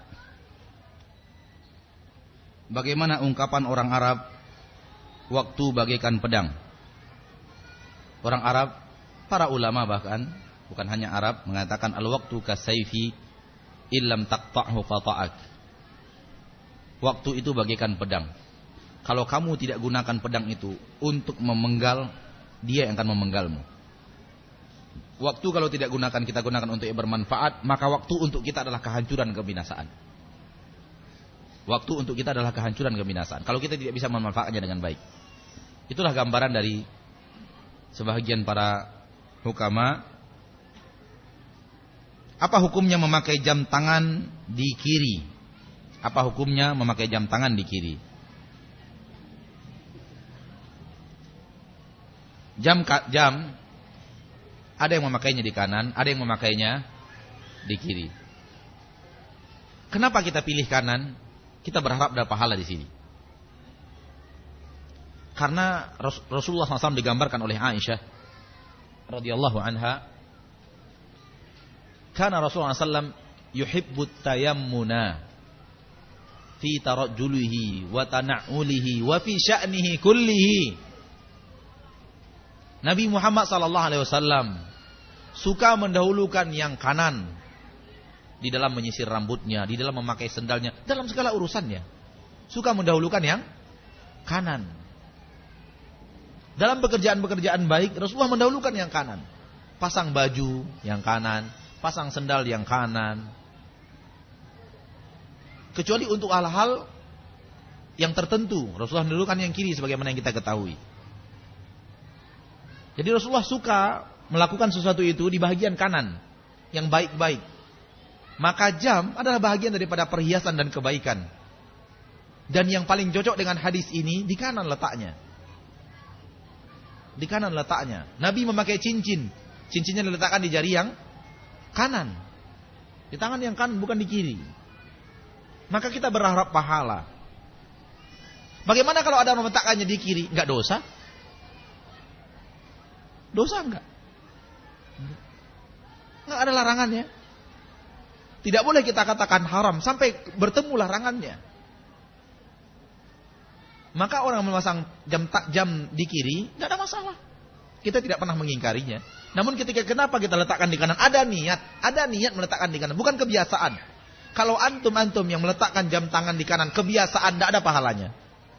bagaimana ungkapan orang Arab waktu bagaikan pedang? Orang Arab, para ulama bahkan, bukan hanya Arab, mengatakan al-waqtu kasayfi illam taqta'hu qata'ak. Waktu itu bagaikan pedang. Kalau kamu tidak gunakan pedang itu untuk memenggal, dia yang akan memenggalmu. Waktu kalau tidak gunakan, kita gunakan untuk yang bermanfaat, maka waktu untuk kita adalah kehancuran, kebinasaan. Waktu untuk kita adalah kehancuran, kebinasaan. Kalau kita tidak bisa memanfaatkannya dengan baik. Itulah gambaran dari sebahagian para hukama. Apa hukumnya memakai jam tangan di kiri? Apa hukumnya memakai jam tangan di kiri? Jam jam ada yang memakainya di kanan, ada yang memakainya di kiri. Kenapa kita pilih kanan? Kita berharap ada pahala di sini. Karena Rasulullah shallallahu alaihi wasallam digambarkan oleh Aisyah radhiyallahu anha, karena Rasulullah shallallahu alaihi wasallam yuhibbut tayammuna fi tarajjulihi wa tana'ulihi wa fi sya'nihi kullihi. Nabi Muhammad sallallahu alaihi wasallam suka mendahulukan yang kanan di dalam menyisir rambutnya, di dalam memakai sendalnya, dalam segala urusannya. Suka mendahulukan yang kanan. Dalam pekerjaan-pekerjaan baik, Rasulullah mendahulukan yang kanan. Pasang baju yang kanan, pasang sendal yang kanan. Kecuali untuk hal-hal yang tertentu, Rasulullah mendahulukan yang kiri sebagaimana yang kita ketahui. Jadi Rasulullah suka melakukan sesuatu itu di bagian kanan yang baik-baik. Maka jam adalah bagian daripada perhiasan dan kebaikan. Dan yang paling cocok dengan hadis ini, di kanan letaknya. Di kanan letaknya. Nabi memakai cincin. Cincinnya diletakkan di jari yang kanan. Di tangan yang kanan, bukan di kiri. Maka kita berharap pahala. Bagaimana kalau ada orang meletakkannya di kiri? Enggak dosa? Dosa enggak? Enggak ada larangannya. Tidak boleh kita katakan haram sampai bertemu larangannya. Maka orang memasang jam jam di kiri tidak ada masalah. Kita tidak pernah mengingkarinya. Namun ketika kenapa kita letakkan di kanan? Ada niat, ada niat meletakkan di kanan, bukan kebiasaan. Kalau antum-antum yang meletakkan jam tangan di kanan kebiasaan, tidak ada pahalanya.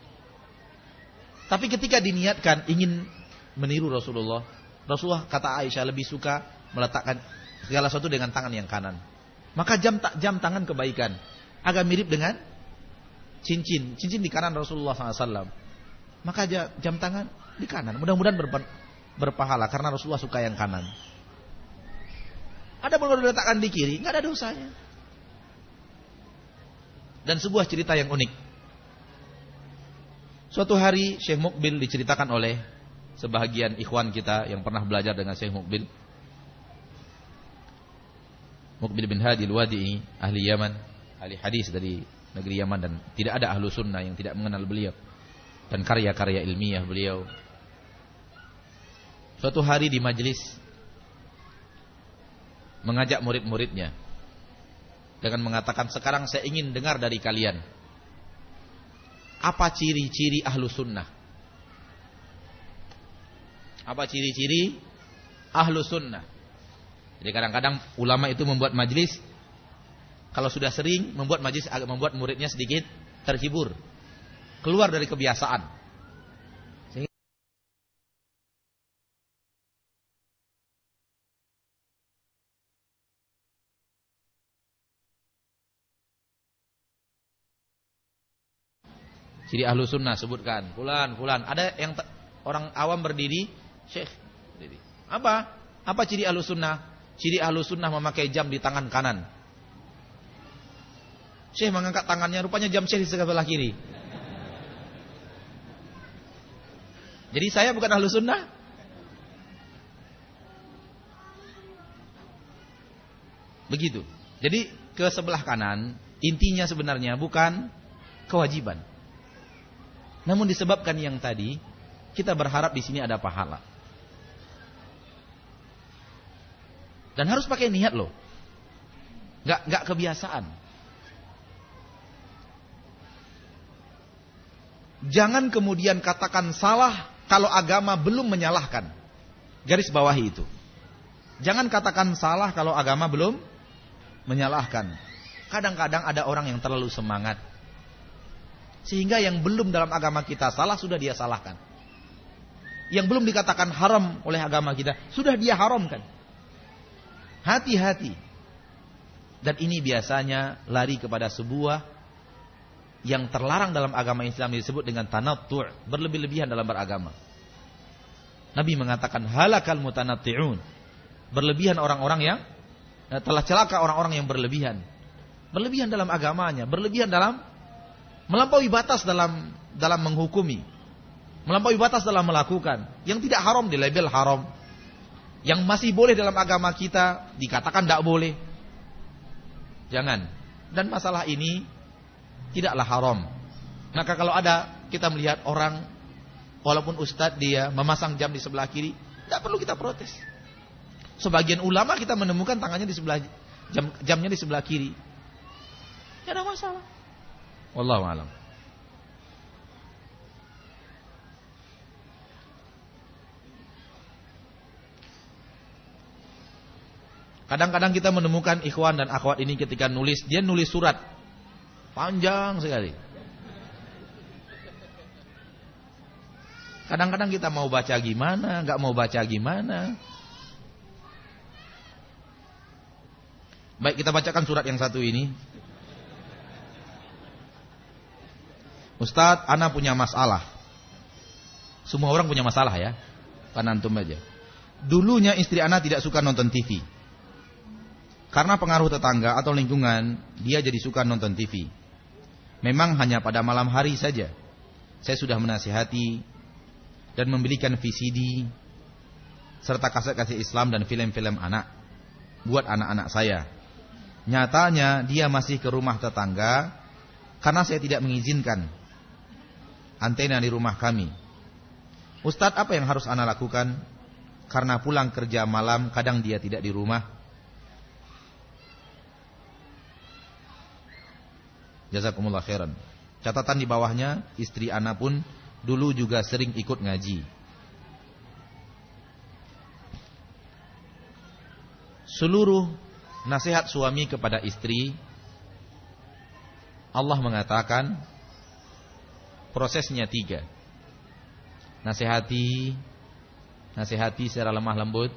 Tapi ketika diniatkan ingin meniru Rasulullah, Rasulullah kata Aisyah lebih suka meletakkan segala sesuatu dengan tangan yang kanan. Maka jam jam tangan kebaikan. Agak mirip dengan cincin. Cincin di kanan Rasulullah shallallahu alaihi wasallam. Maka jam tangan di kanan. Mudah-mudahan berpahala karena Rasulullah suka yang kanan. Ada kalau diletakkan di kiri, nggak ada dosanya. Dan sebuah cerita yang unik. Suatu hari Syekh Mukbil diceritakan oleh sebahagian ikhwan kita yang pernah belajar dengan Syekh Mukbil. Mukbil bin Hadi al-Wadi'i, ahli Yaman, ahli hadis dari negeri Yaman, dan tidak ada ahlu sunnah yang tidak mengenal beliau dan karya-karya ilmiah beliau. Suatu hari di majlis mengajak murid-muridnya dengan mengatakan, sekarang saya ingin dengar dari kalian apa ciri-ciri ahlu sunnah. Apa ciri-ciri ahlu sunnah? Jadi kadang-kadang ulama itu membuat majlis, kalau sudah sering membuat majlis agak membuat muridnya sedikit terhibur, keluar dari kebiasaan. Sehingga Ciri ahlu sunnah sebutkan. Fulan, fulan. Ada yang orang awam berdiri, Syekh. Berdiri. Apa? Apa ciri ahlu sunnah? Ciri ahlu sunnah memakai jam di tangan kanan. Syekh mengangkat tangannya, rupanya jam Syekh di sebelah kiri. Jadi saya bukan ahlu sunnah. Begitu. Jadi ke sebelah kanan, intinya sebenarnya bukan kewajiban. Namun disebabkan yang tadi, kita berharap di sini ada pahala. Dan harus pakai niat loh. Gak, gak kebiasaan. Jangan kemudian katakan salah kalau agama belum menyalahkan. Garis bawahi itu. Jangan katakan salah kalau agama belum menyalahkan. Kadang-kadang ada orang yang terlalu semangat, sehingga yang belum dalam agama kita salah sudah dia salahkan. Yang belum dikatakan haram oleh agama kita sudah dia haramkan. Hati-hati. Dan ini biasanya lari kepada sebuah yang terlarang dalam agama Islam, disebut dengan tanattu', berlebih-lebihan dalam beragama. Nabi mengatakan halakal mutanatti'un, berlebihan orang-orang yang telah celaka orang-orang yang berlebihan. Berlebihan dalam agamanya, berlebihan dalam melampaui batas dalam dalam menghukumi, melampaui batas dalam melakukan. Yang tidak haram di label haram, yang masih boleh dalam agama kita dikatakan tidak boleh. Jangan. Dan masalah ini tidaklah haram. Maka kalau ada kita melihat orang, walaupun ustadz dia memasang jam di sebelah kiri, tidak perlu kita protes. Sebagian ulama kita menemukan tangannya di sebelah jam, jamnya di sebelah kiri. Tidak ada masalah. Wallahu a'lam. Kadang-kadang kita menemukan ikhwan dan akhwat ini ketika nulis, dia nulis surat panjang sekali. Kadang-kadang kita mau baca gimana, nggak mau baca gimana. Baik, kita bacakan surat yang satu ini. Ustadz, ana punya masalah. Semua orang punya masalah ya, kan antum aja. Dulunya istri ana tidak suka nonton T V. Karena pengaruh tetangga atau lingkungan, dia jadi suka nonton T V. Memang hanya pada malam hari saja. Saya sudah menasihati dan membelikan V C D serta kaset-kaset Islam dan film-film anak buat anak-anak saya. Nyatanya dia masih ke rumah tetangga karena saya tidak mengizinkan antena di rumah kami. Ustadz, apa yang harus ana lakukan? Karena pulang kerja malam kadang dia tidak di rumah. Jazakumullah khairan. Catatan di bawahnya, istri ana pun dulu juga sering ikut ngaji. Seluruh nasihat suami kepada istri, Allah mengatakan prosesnya tiga. Nasihati, nasihati secara lemah lembut.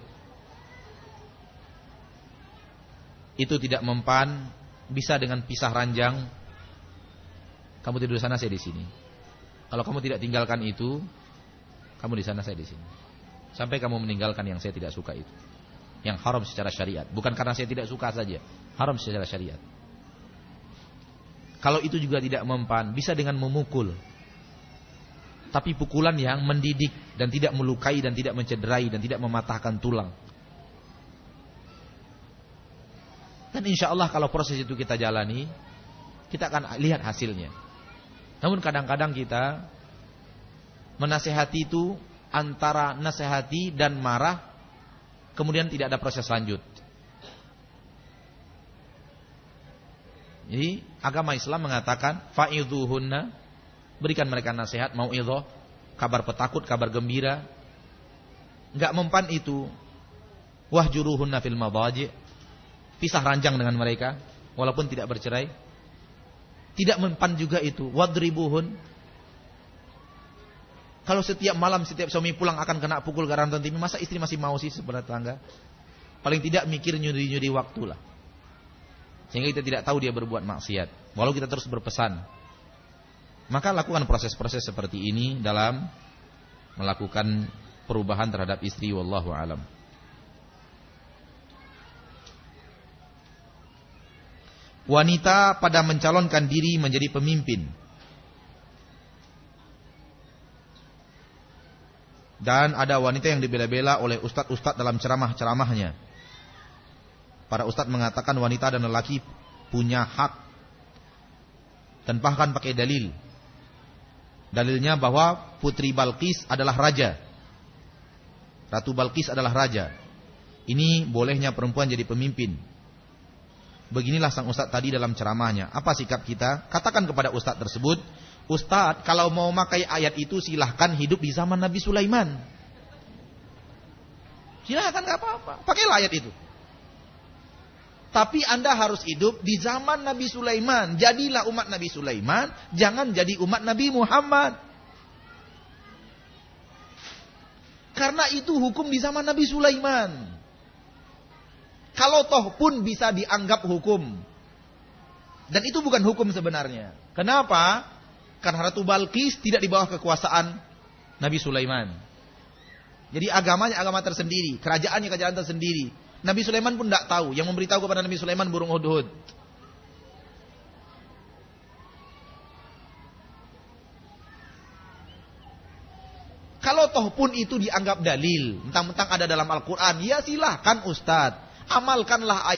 Itu tidak mempan, bisa dengan pisah ranjang. Kamu tidur di sana, saya di sini. Kalau kamu tidak tinggalkan itu, kamu di sana, saya di sini. Sampai kamu meninggalkan yang saya tidak suka itu, yang haram secara syariat. Bukan karena saya tidak suka saja, haram secara syariat. Kalau itu juga tidak mempan, bisa dengan memukul. Tapi pukulan yang mendidik dan tidak melukai dan tidak mencederai dan tidak mematahkan tulang. Dan insya Allah kalau proses itu kita jalani, kita akan lihat hasilnya. Namun kadang-kadang kita menasehati itu antara nasihati dan marah, kemudian tidak ada proses lanjut. Jadi agama Islam mengatakan fa'idhuhunna, berikan mereka nasihat, mau'idhah, kabar petakut, kabar gembira. Enggak mempan itu. Wahjuruhunna fil madaji', pisah ranjang dengan mereka walaupun tidak bercerai. Tidak mempan juga itu. Wadribuhun, kalau setiap malam setiap suami pulang akan kena pukul gara-gara nonton T V, masa istri masih mau sih sebelah tangga? Paling tidak mikir nyuri-nyuri waktu lah, sehingga kita tidak tahu dia berbuat maksiat. Walau kita terus berpesan, Maka lakukan proses-proses seperti ini dalam melakukan perubahan terhadap istri, wallahu alam. Wanita pada mencalonkan diri menjadi pemimpin dan ada wanita yang dibela-bela oleh ustadz-ustadz dalam ceramah-ceramahnya. Para ustadz mengatakan wanita dan lelaki punya hak dan bahkan pakai dalil. Dalilnya bahwa Putri Balqis adalah raja. Ratu Balqis adalah raja. Ini bolehnya perempuan jadi pemimpin. Beginilah sang ustadz tadi dalam ceramahnya. Apa sikap kita? Katakan kepada ustadz tersebut, Ustadz, kalau mau makai ayat itu silahkan hidup di zaman Nabi Sulaiman. Silahkan, gak apa-apa. Pakailah ayat itu. Tapi Anda harus hidup di zaman Nabi Sulaiman. Jadilah umat Nabi Sulaiman, jangan jadi umat Nabi Muhammad. Karena itu hukum di zaman Nabi Sulaiman. Kalau toh pun bisa dianggap hukum. Dan itu bukan hukum sebenarnya. Kenapa? Karena Ratu Balqis tidak di bawah kekuasaan Nabi Sulaiman. Jadi agamanya agama tersendiri, kerajaannya kerajaan tersendiri. Nabi Sulaiman pun tidak tahu. Yang memberitahu kepada Nabi Sulaiman burung hudhud. Kalau toh pun itu dianggap dalil, mentang-mentang ada dalam Al-Quran, ya silahkan Ustadz. Amalkanlah ayat.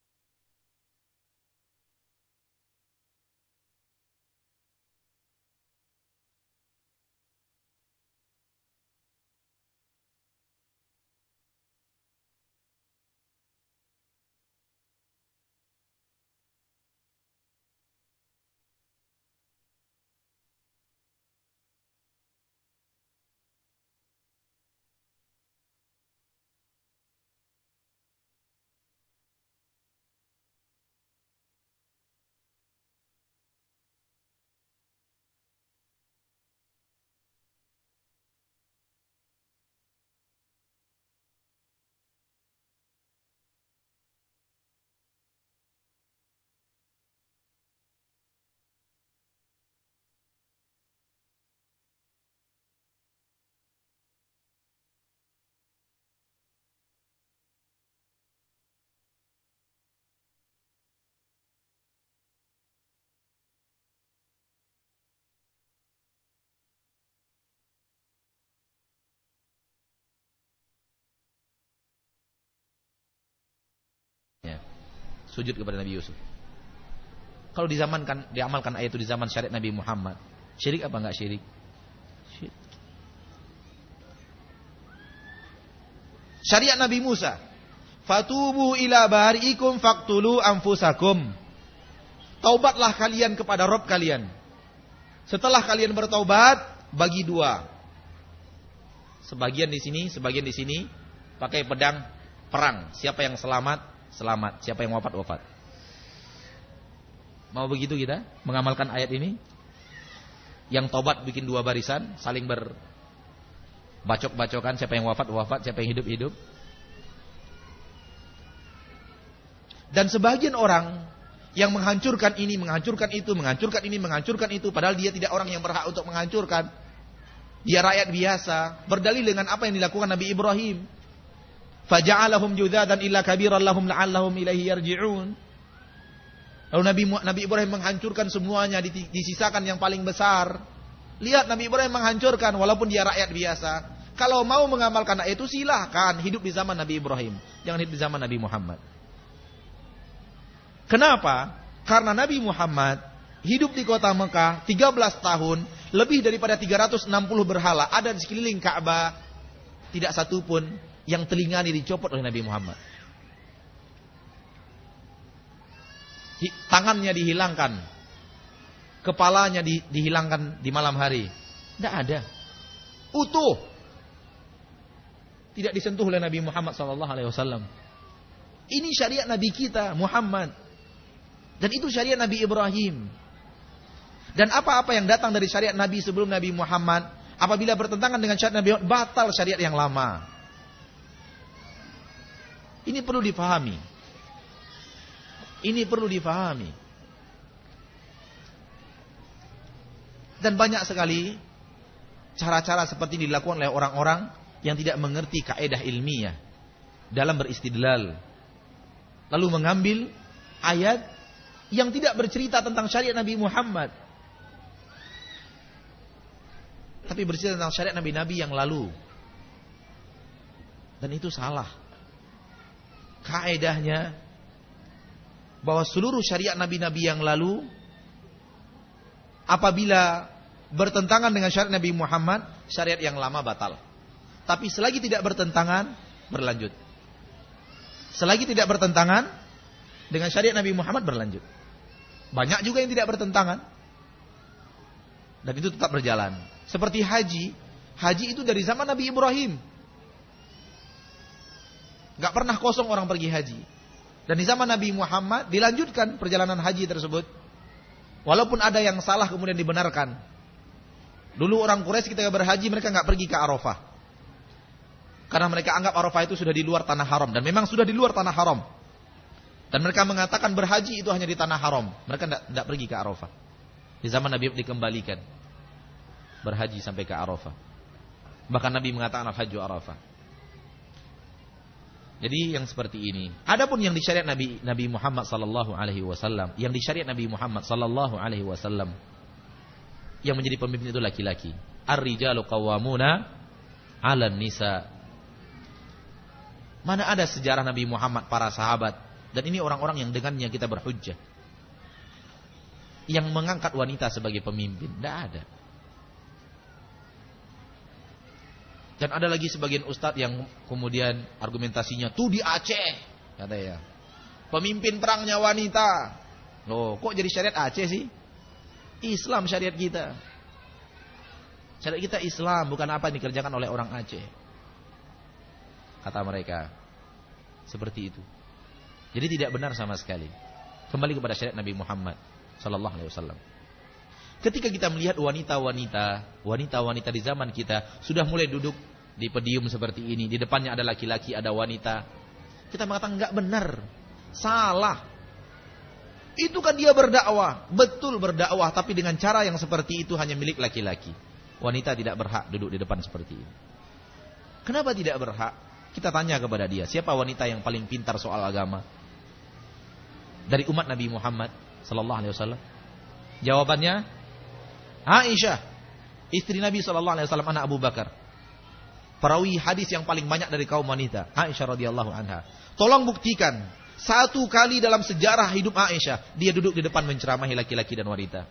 Sujud kepada Nabi Yusuf. Kalau dizamankan, diamalkan ayat itu di zaman syariat Nabi Muhammad, syirik apa enggak syirik? Syirik. Syariat Nabi Musa, fatubu ila bari'ikum faqtulu anfusakum. Taubatlah kalian kepada Rabb kalian. Setelah kalian bertaubat, bagi dua. Sebagian di sini, sebagian di sini pakai pedang perang. Siapa yang selamat? Selamat. Siapa yang wafat, wafat. Mau begitu kita mengamalkan ayat ini? Yang tobat bikin dua barisan, saling berbacok-bacokan. Siapa yang wafat, wafat. Siapa yang hidup, hidup. Dan sebagian orang yang menghancurkan ini, menghancurkan itu, menghancurkan ini, menghancurkan itu, padahal dia tidak orang yang berhak untuk menghancurkan. Dia rakyat biasa. Berdalil dengan apa yang dilakukan Nabi Ibrahim. Faja'alahum judzadan illa kabiran lahum la'allahum ilaihi yarji'un. Lalu Nabi Nabi Ibrahim menghancurkan semuanya, disisakan yang paling besar. Lihat Nabi Ibrahim menghancurkan walaupun dia rakyat biasa. Kalau mau mengamalkan itu silahkan hidup di zaman Nabi Ibrahim, jangan hidup di zaman Nabi Muhammad. Kenapa? Karena Nabi Muhammad hidup di kota Mekah tiga belas tahun, lebih daripada tiga ratus enam puluh berhala ada di sekeliling Ka'bah. Tidak satu pun yang telinganya dicopot oleh Nabi Muhammad. Tangannya dihilangkan, kepalanya di, dihilangkan di malam hari. Tidak ada. Utuh. Tidak disentuh oleh Nabi Muhammad sallallahu alaihi wasallam. Ini syariat Nabi kita Muhammad. Dan itu syariat Nabi Ibrahim. Dan apa-apa yang datang dari syariat Nabi sebelum Nabi Muhammad, apabila bertentangan dengan syariat Nabi, batal syariat yang lama. Ini perlu difahami. Ini perlu difahami. Dan banyak sekali cara-cara seperti ini dilakukan oleh orang-orang yang tidak mengerti kaidah ilmiah dalam beristidlal. Lalu mengambil ayat yang tidak bercerita tentang syariat Nabi Muhammad, tapi bercerita tentang syariat Nabi-Nabi yang lalu. Dan itu salah. Kaedahnya bahwa seluruh syariat Nabi-Nabi yang lalu apabila bertentangan dengan syariat Nabi Muhammad, syariat yang lama batal. Tapi selagi tidak bertentangan, berlanjut. Selagi tidak bertentangan dengan syariat Nabi Muhammad, berlanjut. Banyak juga yang tidak bertentangan, dan itu tetap berjalan. Seperti haji. Haji itu dari zaman Nabi Ibrahim. Gak pernah kosong orang pergi haji. Dan di zaman Nabi Muhammad dilanjutkan perjalanan haji tersebut. Walaupun ada yang salah kemudian dibenarkan. Dulu orang Quraisy ketika berhaji mereka gak pergi ke Arafah. Karena mereka anggap Arafah itu sudah di luar tanah haram. Dan memang sudah di luar tanah haram. Dan mereka mengatakan berhaji itu hanya di tanah haram. Mereka tidak pergi ke Arafah. Di zaman Nabi dikembalikan berhaji sampai ke Arafah. Bahkan Nabi mengatakan al-hajju Arafah. Jadi yang seperti ini. Adapun yang disyariat Nabi Nabi Muhammad sallallahu alaihi wasallam, yang disyariat Nabi Muhammad sallallahu alaihi wasallam, yang menjadi pemimpin itu laki-laki. Ar-rijalu qawwamuna 'alan nisa. Mana ada sejarah Nabi Muhammad, para sahabat, dan ini orang-orang yang dengannya kita berhujjah, yang mengangkat wanita sebagai pemimpin. Tidak ada. Dan ada lagi sebagian ustadz yang kemudian argumentasinya tuh di Aceh, kata ya, pemimpin perangnya wanita. Loh, kok jadi syariat Aceh sih? Islam syariat kita. Syariat kita Islam, bukan apa yang dikerjakan oleh orang Aceh. Kata mereka seperti itu. Jadi tidak benar sama sekali. Kembali kepada syariat Nabi Muhammad sallallahu alaihi wasallam. Ketika kita melihat wanita-wanita, wanita-wanita di zaman kita sudah mulai duduk di podium seperti ini, di depannya ada laki-laki, ada wanita, kita mengatakan enggak benar, salah. Itu kan dia berdakwah, betul berdakwah, tapi dengan cara yang seperti itu hanya milik laki-laki. Wanita tidak berhak duduk di depan seperti ini. Kenapa tidak berhak? Kita tanya kepada dia, siapa wanita yang paling pintar soal agama dari umat Nabi Muhammad sallallahu alaihi wasallam? Jawabannya Aisyah, istri Nabi sallallahu alaihi wasallam, anak Abu Bakar. Perawi hadis yang paling banyak dari kaum wanita, Aisyah radhiyallahu anha. Tolong buktikan satu kali dalam sejarah hidup Aisyah dia duduk di depan menceramahi laki-laki dan wanita.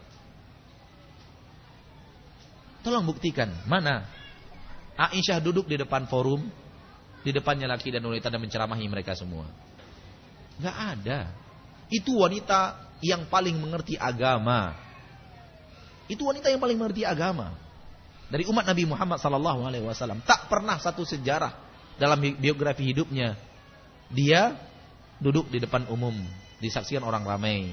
Tolong buktikan, mana Aisyah duduk di depan forum, di depannya laki dan wanita dan menceramahi mereka semua? Enggak ada. Itu wanita yang paling mengerti agama. Itu wanita yang paling mengerti agama dari umat Nabi Muhammad sallallahu alaihi wasallam. Tak pernah satu sejarah dalam biografi hidupnya dia duduk di depan umum, disaksikan orang ramai.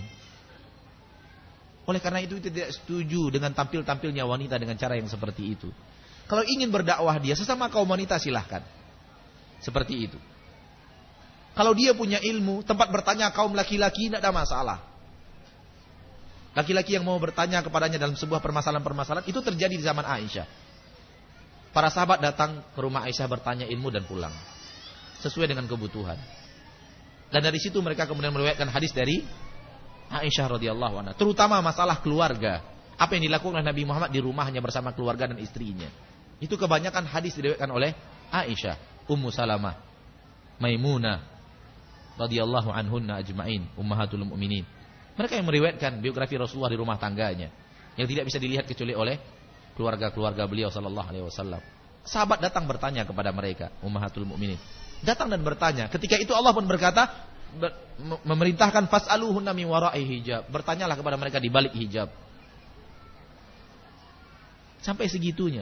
Oleh karena itu tidak setuju dengan tampil-tampilnya wanita dengan cara yang seperti itu. Kalau ingin berdakwah dia sesama kaum wanita silahkan. Seperti itu. Kalau dia punya ilmu, tempat bertanya kaum laki-laki tidak ada masalah. Laki-laki yang mau bertanya kepadanya dalam sebuah permasalahan-permasalahan itu terjadi di zaman Aisyah. Para sahabat datang ke rumah Aisyah bertanya ilmu dan pulang sesuai dengan kebutuhan. Dan dari situ mereka kemudian meriwayatkan hadis dari Aisyah radhiyallahu anha, terutama masalah keluarga. Apa yang dilakukan oleh Nabi Muhammad di rumahnya bersama keluarga dan istrinya. Itu kebanyakan hadis diriwayatkan oleh Aisyah, Ummu Salamah, Maimunah radhiyallahu anhunna ajma'in, ummahatul mukminin. Mereka yang meriwayatkan biografi Rasulullah di rumah tangganya, yang tidak bisa dilihat kecuali oleh keluarga-keluarga beliau sallallahu alaihi wasallam. Sahabat datang bertanya kepada mereka, ummahatul mukminin. Datang dan bertanya. Ketika itu Allah pun berkata, ber, memerintahkan fas'aluhunna min wara'i hijab. Bertanyalah kepada mereka di balik hijab. Sampai segitunya.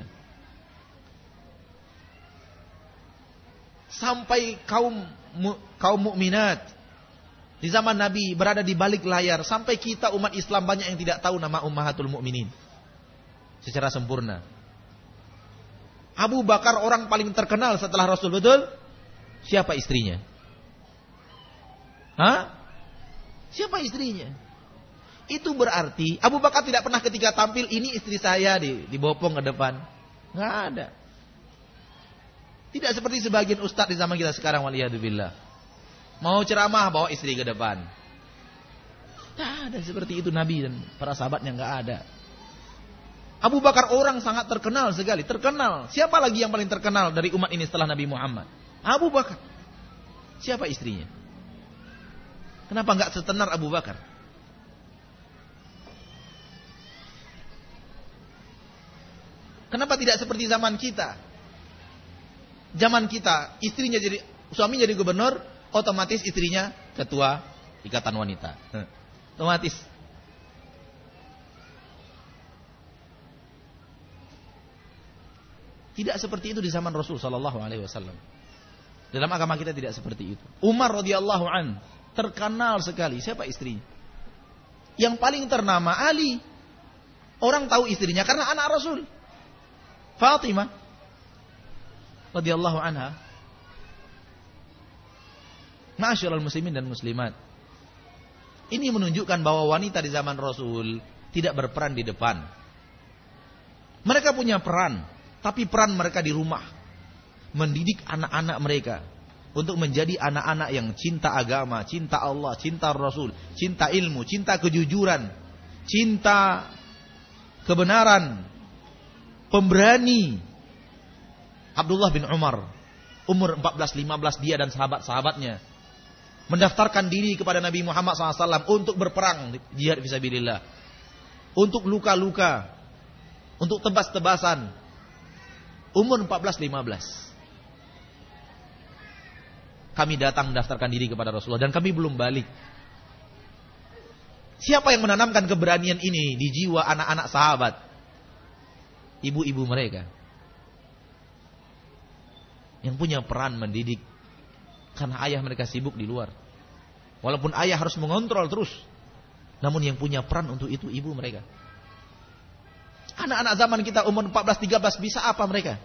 Sampai kaum kaum mukminat di zaman Nabi berada di balik layar, sampai kita umat Islam banyak yang tidak tahu nama ummahatul mukminin secara sempurna. Abu Bakar orang paling terkenal setelah Rasul, betul? Siapa istrinya? Hah? Siapa istrinya? Itu berarti Abu Bakar tidak pernah ketika tampil, ini istri saya di dibopong ke depan. Nggak ada. Tidak seperti sebagian ustadz di zaman kita sekarang, waliyadzubillah. Mau ceramah bawa istri ke depan. Tidak ada seperti itu Nabi dan para sahabatnya, nggak ada. Abu Bakar orang sangat terkenal sekali, terkenal. Siapa lagi yang paling terkenal dari umat ini setelah Nabi Muhammad? Abu Bakar. Siapa istrinya? Kenapa nggak setenar Abu Bakar? Kenapa tidak seperti zaman kita? Zaman kita, istrinya jadi, suaminya jadi gubernur, otomatis istrinya ketua ikatan wanita. Otomatis. Tidak seperti itu di zaman Rasul sallallahu alaihi wasallam. Dalam agama kita tidak seperti itu. Umar radhiyallahu an terkenal sekali. Siapa istrinya? Yang paling ternama Ali. Orang tahu istrinya karena anak Rasul. Fatimah radhiyallahu anha. Ma'asyiral muslimin dan muslimat. Ini menunjukkan bahwa wanita di zaman Rasul tidak berperan di depan. Mereka punya peran, tapi peran mereka di rumah. Mendidik anak-anak mereka untuk menjadi anak-anak yang cinta agama, cinta Allah, cinta Rasul, cinta ilmu, cinta kejujuran, cinta kebenaran, pemberani. Abdullah bin Umar, umur empat belas lima belas, dia dan sahabat-sahabatnya mendaftarkan diri kepada Nabi Muhammad shallallahu alaihi wasallam untuk berperang jihad fisabilillah, untuk luka-luka, untuk tebas-tebasan. Umur empat belas lima belas. Kami datang mendaftarkan diri kepada Rasulullah dan kami belum balik. Siapa yang menanamkan keberanian ini di jiwa anak-anak sahabat? Ibu-ibu mereka. Yang punya peran mendidik. Karena ayah mereka sibuk di luar. Walaupun ayah harus mengontrol terus. Namun yang punya peran untuk itu ibu mereka. Anak-anak zaman kita umur empat belas tiga belas bisa apa mereka?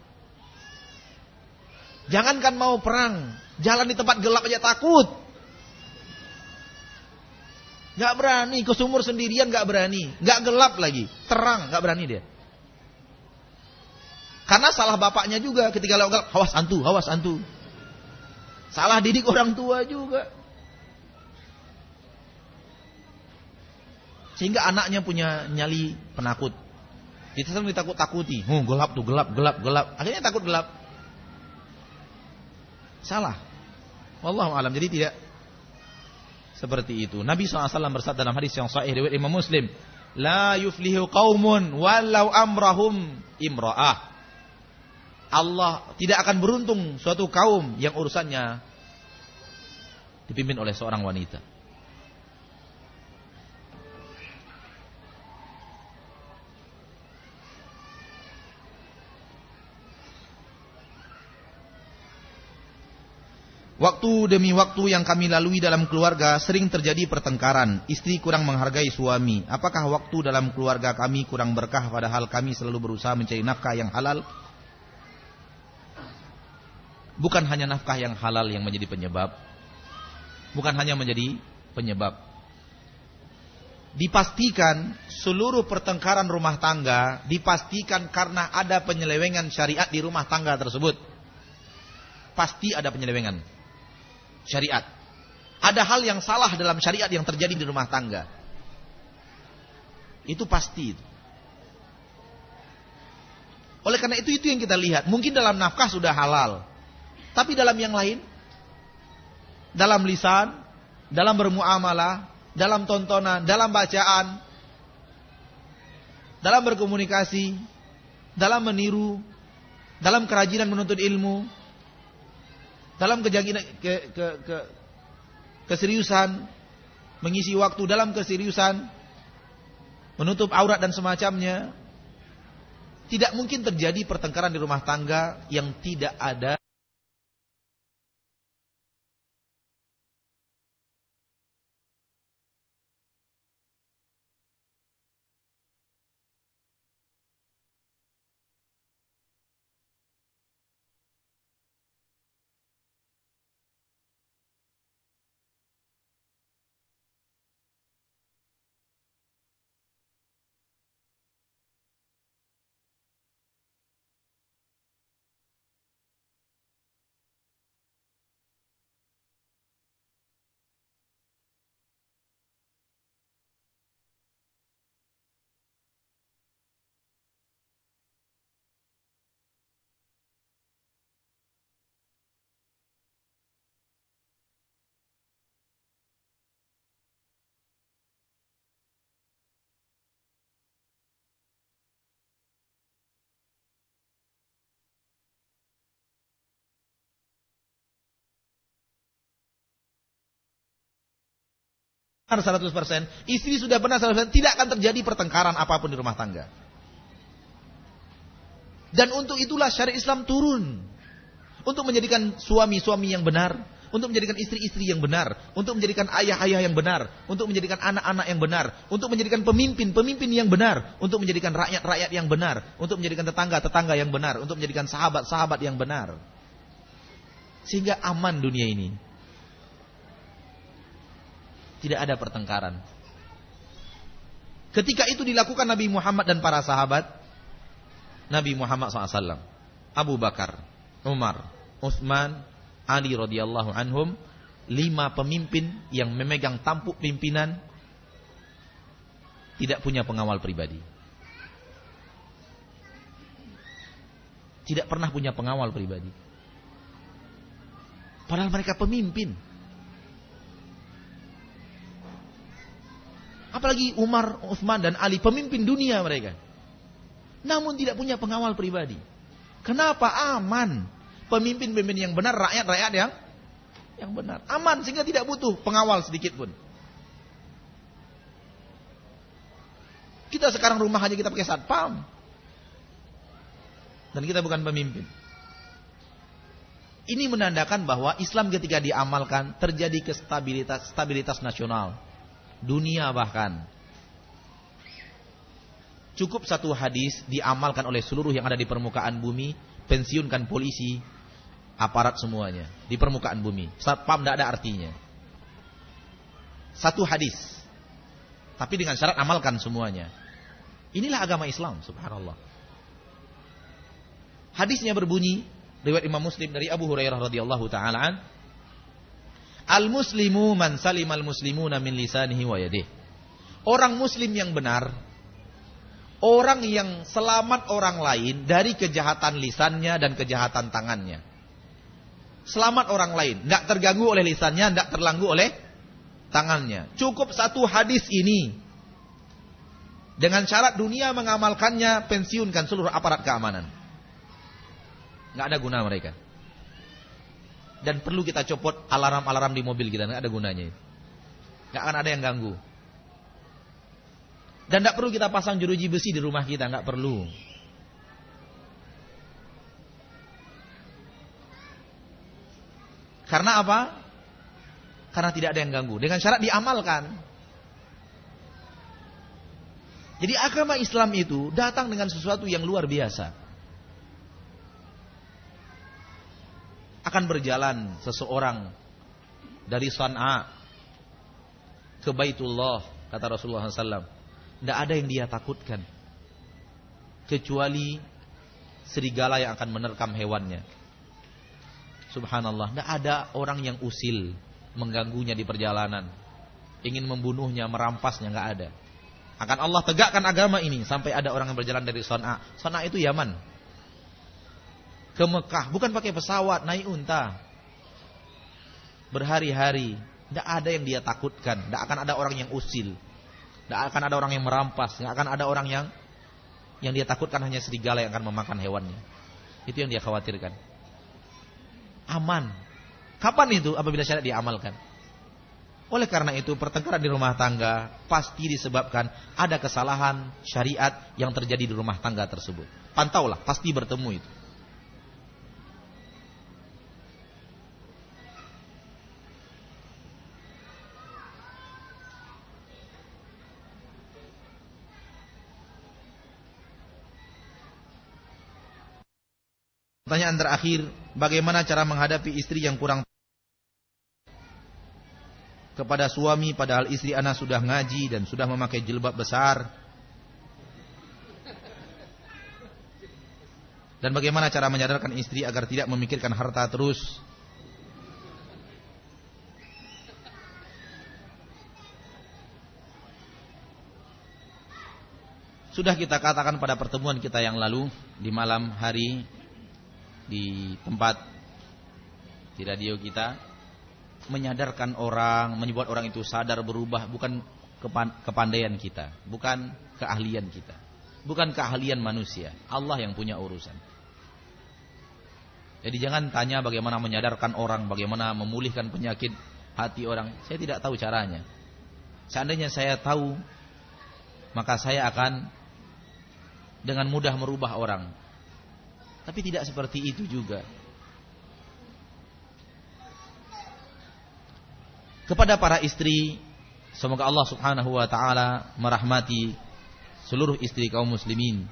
Jangankan mau perang, jalan di tempat gelap aja takut. Gak berani, ke sumur sendirian gak berani. Gak gelap lagi, terang gak berani dia. Karena salah bapaknya juga ketika lewat gelap, awas hantu, awas hantu. Salah didik orang tua juga. Sehingga anaknya punya nyali penakut. Kita selalu ditakut-takuti. Oh, gelap tuh, gelap, gelap, gelap. Akhirnya takut gelap. Salah. Wallahu a'lam. Jadi tidak seperti itu. Nabi shallallahu alaihi wasallam bersabda dalam hadis yang sahih riwayat Imam Muslim, la yuflihu qaumun walau amrahum imra'ah. Allah tidak akan beruntung suatu kaum yang urusannya dipimpin oleh seorang wanita. Waktu demi waktu yang kami lalui dalam keluarga sering terjadi pertengkaran. Istri kurang menghargai suami. Apakah waktu dalam keluarga kami kurang berkah padahal kami selalu berusaha mencari nafkah yang halal? Bukan hanya nafkah yang halal yang menjadi penyebab. Bukan hanya menjadi penyebab. Dipastikan seluruh pertengkaran rumah tangga dipastikan karena ada penyelewengan syariat di rumah tangga tersebut. Pasti ada penyelewengan syariat. Ada hal yang salah dalam syariat yang terjadi di rumah tangga. Itu pasti. Oleh karena itu itu yang kita lihat. Mungkin dalam nafkah sudah halal, tapi dalam yang lain, dalam lisan, dalam bermuamalah, dalam tontonan, dalam bacaan, dalam berkomunikasi, dalam meniru, dalam kerajinan menuntut ilmu, dalam kejanginan, ke, ke, ke, keseriusan, mengisi waktu dalam keseriusan, menutup aurat dan semacamnya, tidak mungkin terjadi pertengkaran di rumah tangga yang tidak ada seratus persen, istri sudah benar seratus persen, tidak akan terjadi pertengkaran apapun di rumah tangga. Dan untuk itulah syariat Islam turun. Untuk menjadikan suami-suami yang benar, untuk menjadikan istri-istri yang benar, untuk menjadikan ayah-ayah yang benar, untuk menjadikan anak-anak yang benar, untuk menjadikan pemimpin-pemimpin yang benar, untuk menjadikan rakyat-rakyat yang benar, untuk menjadikan tetangga-tetangga yang benar, untuk menjadikan sahabat-sahabat yang benar. Sehingga aman dunia ini. Tidak ada pertengkaran. Ketika itu dilakukan Nabi Muhammad dan para sahabat, Nabi Muhammad shallallahu alaihi wasallam, Abu Bakar, Umar, Utsman, Ali radhiyallahu anhum, lima pemimpin yang memegang tampuk pimpinan, tidak punya pengawal pribadi. Tidak pernah punya pengawal pribadi. Padahal mereka pemimpin. Apalagi Umar, Utsman dan Ali, pemimpin dunia mereka. Namun tidak punya pengawal pribadi. Kenapa? Aman. Pemimpin-pemimpin yang benar, rakyat-rakyat yang yang benar. Aman sehingga tidak butuh pengawal sedikit pun. Kita sekarang rumah aja kita pakai satpam. Dan kita bukan pemimpin. Ini menandakan bahwa Islam ketika diamalkan terjadi kestabilitas stabilitas nasional. Dunia bahkan. Cukup satu hadis diamalkan oleh seluruh yang ada di permukaan bumi, pensiunkan polisi, aparat semuanya di permukaan bumi. Satpam tidak ada artinya. Satu hadis. Tapi dengan syarat amalkan semuanya. Inilah agama Islam, subhanallah. Hadisnya berbunyi, riwayat Imam Muslim dari Abu Hurairah radhiyallahu taala an, Al-muslimu man salimal muslimuna min lisanihi wa yadihi. Orang muslim yang benar, orang yang selamat orang lain dari kejahatan lisannya dan kejahatan tangannya. Selamat orang lain, tidak terganggu oleh lisannya, tidak terganggu oleh tangannya. Cukup satu hadis ini. Dengan syarat dunia mengamalkannya, pensiunkan seluruh aparat keamanan. Tidak ada guna mereka. Dan perlu kita copot alarm-alarm di mobil kita, tidak ada gunanya. Tidak akan ada yang ganggu. Dan tidak perlu kita pasang jeruji besi di rumah kita, tidak perlu. Karena apa? Karena tidak ada yang ganggu. Dengan syarat diamalkan. Jadi agama Islam itu datang dengan sesuatu yang luar biasa. Akan berjalan seseorang dari San'a ke Baitullah, kata Rasulullah shallallahu alaihi wasallam. Tidak ada yang dia takutkan kecuali serigala yang akan menerkam hewannya. Subhanallah, tidak ada orang yang usil mengganggunya di perjalanan, ingin membunuhnya, merampasnya, tidak ada. Akan Allah tegakkan agama ini sampai ada orang yang berjalan dari San'a. San'a itu Yaman, ke Mekah, bukan pakai pesawat, naik unta, berhari-hari. Tidak ada yang dia takutkan. Tidak akan ada orang yang usil, tidak akan ada orang yang merampas, tidak akan ada orang yang yang dia takutkan, hanya serigala yang akan memakan hewannya. Itu yang dia khawatirkan. Aman. Kapan itu? Apabila syariat diamalkan. Oleh karena itu pertengkaran di rumah tangga pasti disebabkan ada kesalahan syariat yang terjadi di rumah tangga tersebut. Pantaulah, pasti bertemu itu. Pertanyaan terakhir, bagaimana cara menghadapi istri yang kurang kepada suami padahal istri anak sudah ngaji dan sudah memakai jilbab besar? Dan bagaimana cara menyadarkan istri agar tidak memikirkan harta terus? Sudah kita katakan pada pertemuan kita yang lalu di malam hari di tempat di radio kita, menyadarkan orang, membuat orang itu sadar berubah bukan kepandaian kita, bukan keahlian kita, bukan keahlian manusia. Allah yang punya urusan. Jadi jangan tanya bagaimana menyadarkan orang, bagaimana memulihkan penyakit hati orang. Saya tidak tahu caranya. Seandainya saya tahu, maka saya akan dengan mudah merubah orang. Tapi tidak seperti itu juga. Kepada para istri, semoga Allah Subhanahu wa taala merahmati seluruh istri kaum muslimin.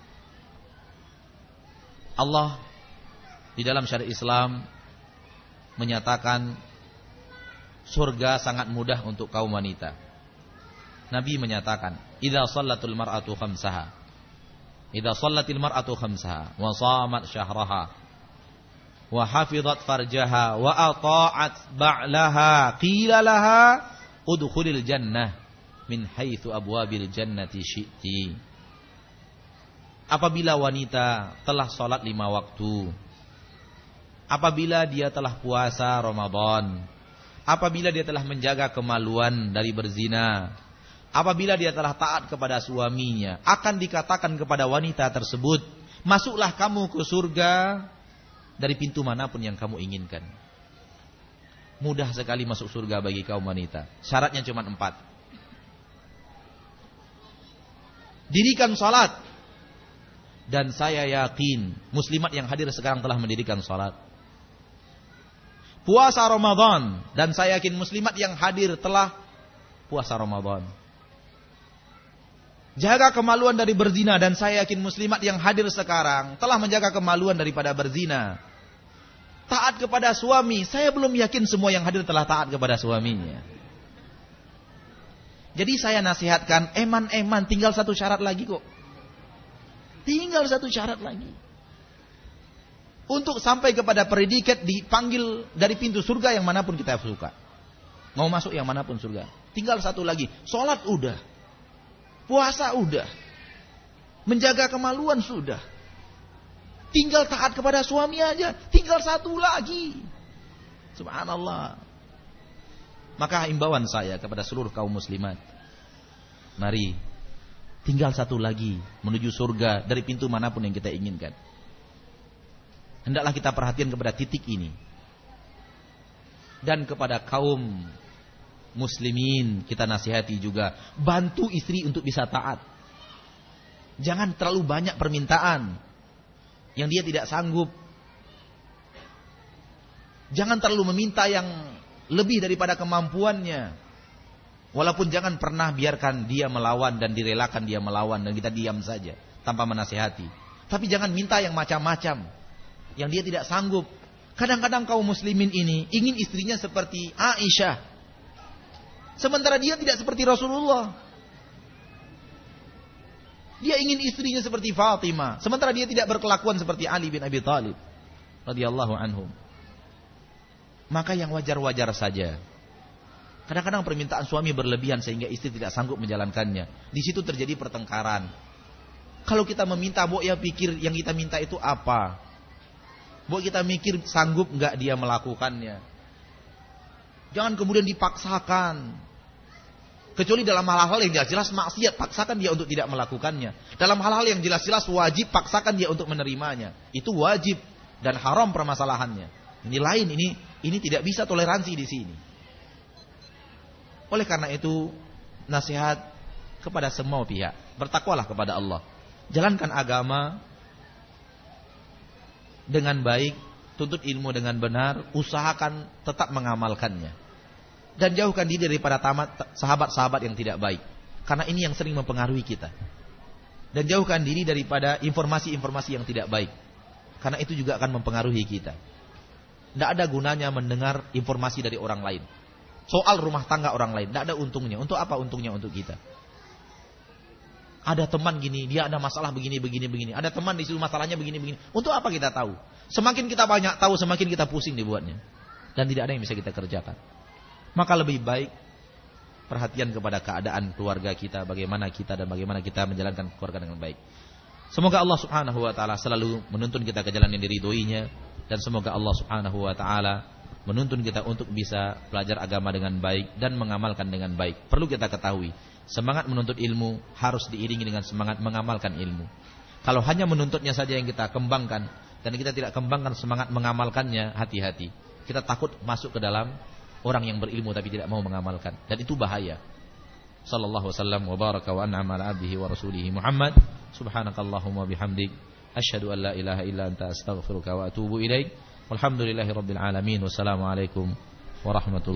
Allah di dalam syariat Islam menyatakan surga sangat mudah untuk kaum wanita. Nabi menyatakan, "Idza shallatul mar'atu khamsaha." Idza shallatil mar'atu khamsaha wa shamat syahraha wa hafizat farjaha wa ata'at ba'laha qila laha udkhulil jannah min haitsu abwabil jannati syi'ti. Apabila wanita telah salat lima waktu, apabila dia telah puasa Ramadan, apabila dia telah menjaga kemaluan dari berzina, apabila dia telah taat kepada suaminya, akan dikatakan kepada wanita tersebut, masuklah kamu ke surga dari pintu manapun yang kamu inginkan. Mudah sekali masuk surga bagi kaum wanita. Syaratnya cuma empat. Dirikan salat. Dan saya yakin muslimat yang hadir sekarang telah mendirikan salat. Puasa Ramadan. Dan saya yakin muslimat yang hadir telah puasa Ramadan. Jaga kemaluan dari berzina. Dan saya yakin muslimat yang hadir sekarang telah menjaga kemaluan daripada berzina. Taat kepada suami. Saya belum yakin semua yang hadir telah taat kepada suaminya. Jadi saya nasihatkan, eman-eman, tinggal satu syarat lagi kok. Tinggal satu syarat lagi. Untuk sampai kepada predikat dipanggil dari pintu surga yang manapun kita suka. Mau masuk yang manapun surga. Tinggal satu lagi. Sholat udah. Puasa udah. Menjaga kemaluan sudah. Tinggal taat kepada suami aja. Tinggal satu lagi. Subhanallah. Maka imbauan saya kepada seluruh kaum muslimat. Mari. Tinggal satu lagi menuju surga dari pintu manapun yang kita inginkan. Hendaklah kita perhatian kepada titik ini. Dan kepada kaum muslimin kita nasihati juga. Bantu istri untuk bisa taat. Jangan terlalu banyak permintaan yang dia tidak sanggup. Jangan terlalu meminta yang lebih daripada kemampuannya. Walaupun jangan pernah biarkan dia melawan dan direlakan dia melawan dan kita diam saja tanpa menasihati. Tapi jangan minta yang macam-macam yang dia tidak sanggup. Kadang-kadang kaum muslimin ini ingin istrinya seperti Aisyah, sementara dia tidak seperti Rasulullah. Dia ingin istrinya seperti Fatimah, sementara dia tidak berkelakuan seperti Ali bin Abi Thalib radhiyallahu anhum. Maka yang wajar-wajar saja. Kadang-kadang permintaan suami berlebihan sehingga istri tidak sanggup menjalankannya. Di situ terjadi pertengkaran. Kalau kita meminta, Bok ya pikir yang kita minta itu apa? Bok kita mikir sanggup enggak dia melakukannya. Jangan kemudian dipaksakan. Kecuali dalam hal-hal yang jelas-jelas maksiat, paksakan dia untuk tidak melakukannya. Dalam hal-hal yang jelas-jelas wajib, paksakan dia untuk menerimanya. Itu wajib dan haram permasalahannya. Ini lain, ini ini tidak bisa toleransi di sini. Oleh karena itu, nasihat kepada semua pihak. Bertakwalah kepada Allah. Jalankan agama dengan baik. Tuntut ilmu dengan benar. Usahakan tetap mengamalkannya. Dan jauhkan diri daripada tamat sahabat-sahabat yang tidak baik. Karena ini yang sering mempengaruhi kita. Dan jauhkan diri daripada informasi-informasi yang tidak baik. Karena itu juga akan mempengaruhi kita. Tidak ada gunanya mendengar informasi dari orang lain. Soal rumah tangga orang lain, tidak ada untungnya. Untuk apa untungnya untuk kita? Ada teman gini, dia ada masalah begini, begini, begini. Ada teman di situ masalahnya begini, begini. Untuk apa kita tahu? Semakin kita banyak tahu, semakin kita pusing dibuatnya. Dan tidak ada yang bisa kita kerjakan. Maka lebih baik perhatian kepada keadaan keluarga kita, bagaimana kita dan bagaimana kita menjalankan keluarga dengan baik. Semoga Allah Subhanahu wa taala selalu menuntun kita ke jalan yang diridhoinya, dan semoga Allah Subhanahu wa taala menuntun kita untuk bisa belajar agama dengan baik dan mengamalkan dengan baik. Perlu kita ketahui, semangat menuntut ilmu harus diiringi dengan semangat mengamalkan ilmu. Kalau hanya menuntutnya saja yang kita kembangkan dan kita tidak kembangkan semangat mengamalkannya, hati-hati. Kita takut masuk ke dalam orang yang berilmu tapi tidak mau mengamalkan, dan itu bahaya. sallallahu wasallam wa baraka wa an'ama ala abdihi wa rasulihi Muhammad. Subhanakallahumma bihamdik asyhadu an la ilaha illa anta astaghfiruka wa atubu ilaik. Walhamdulillahirabbil alamin. Wassalamualaikum warahmatullahi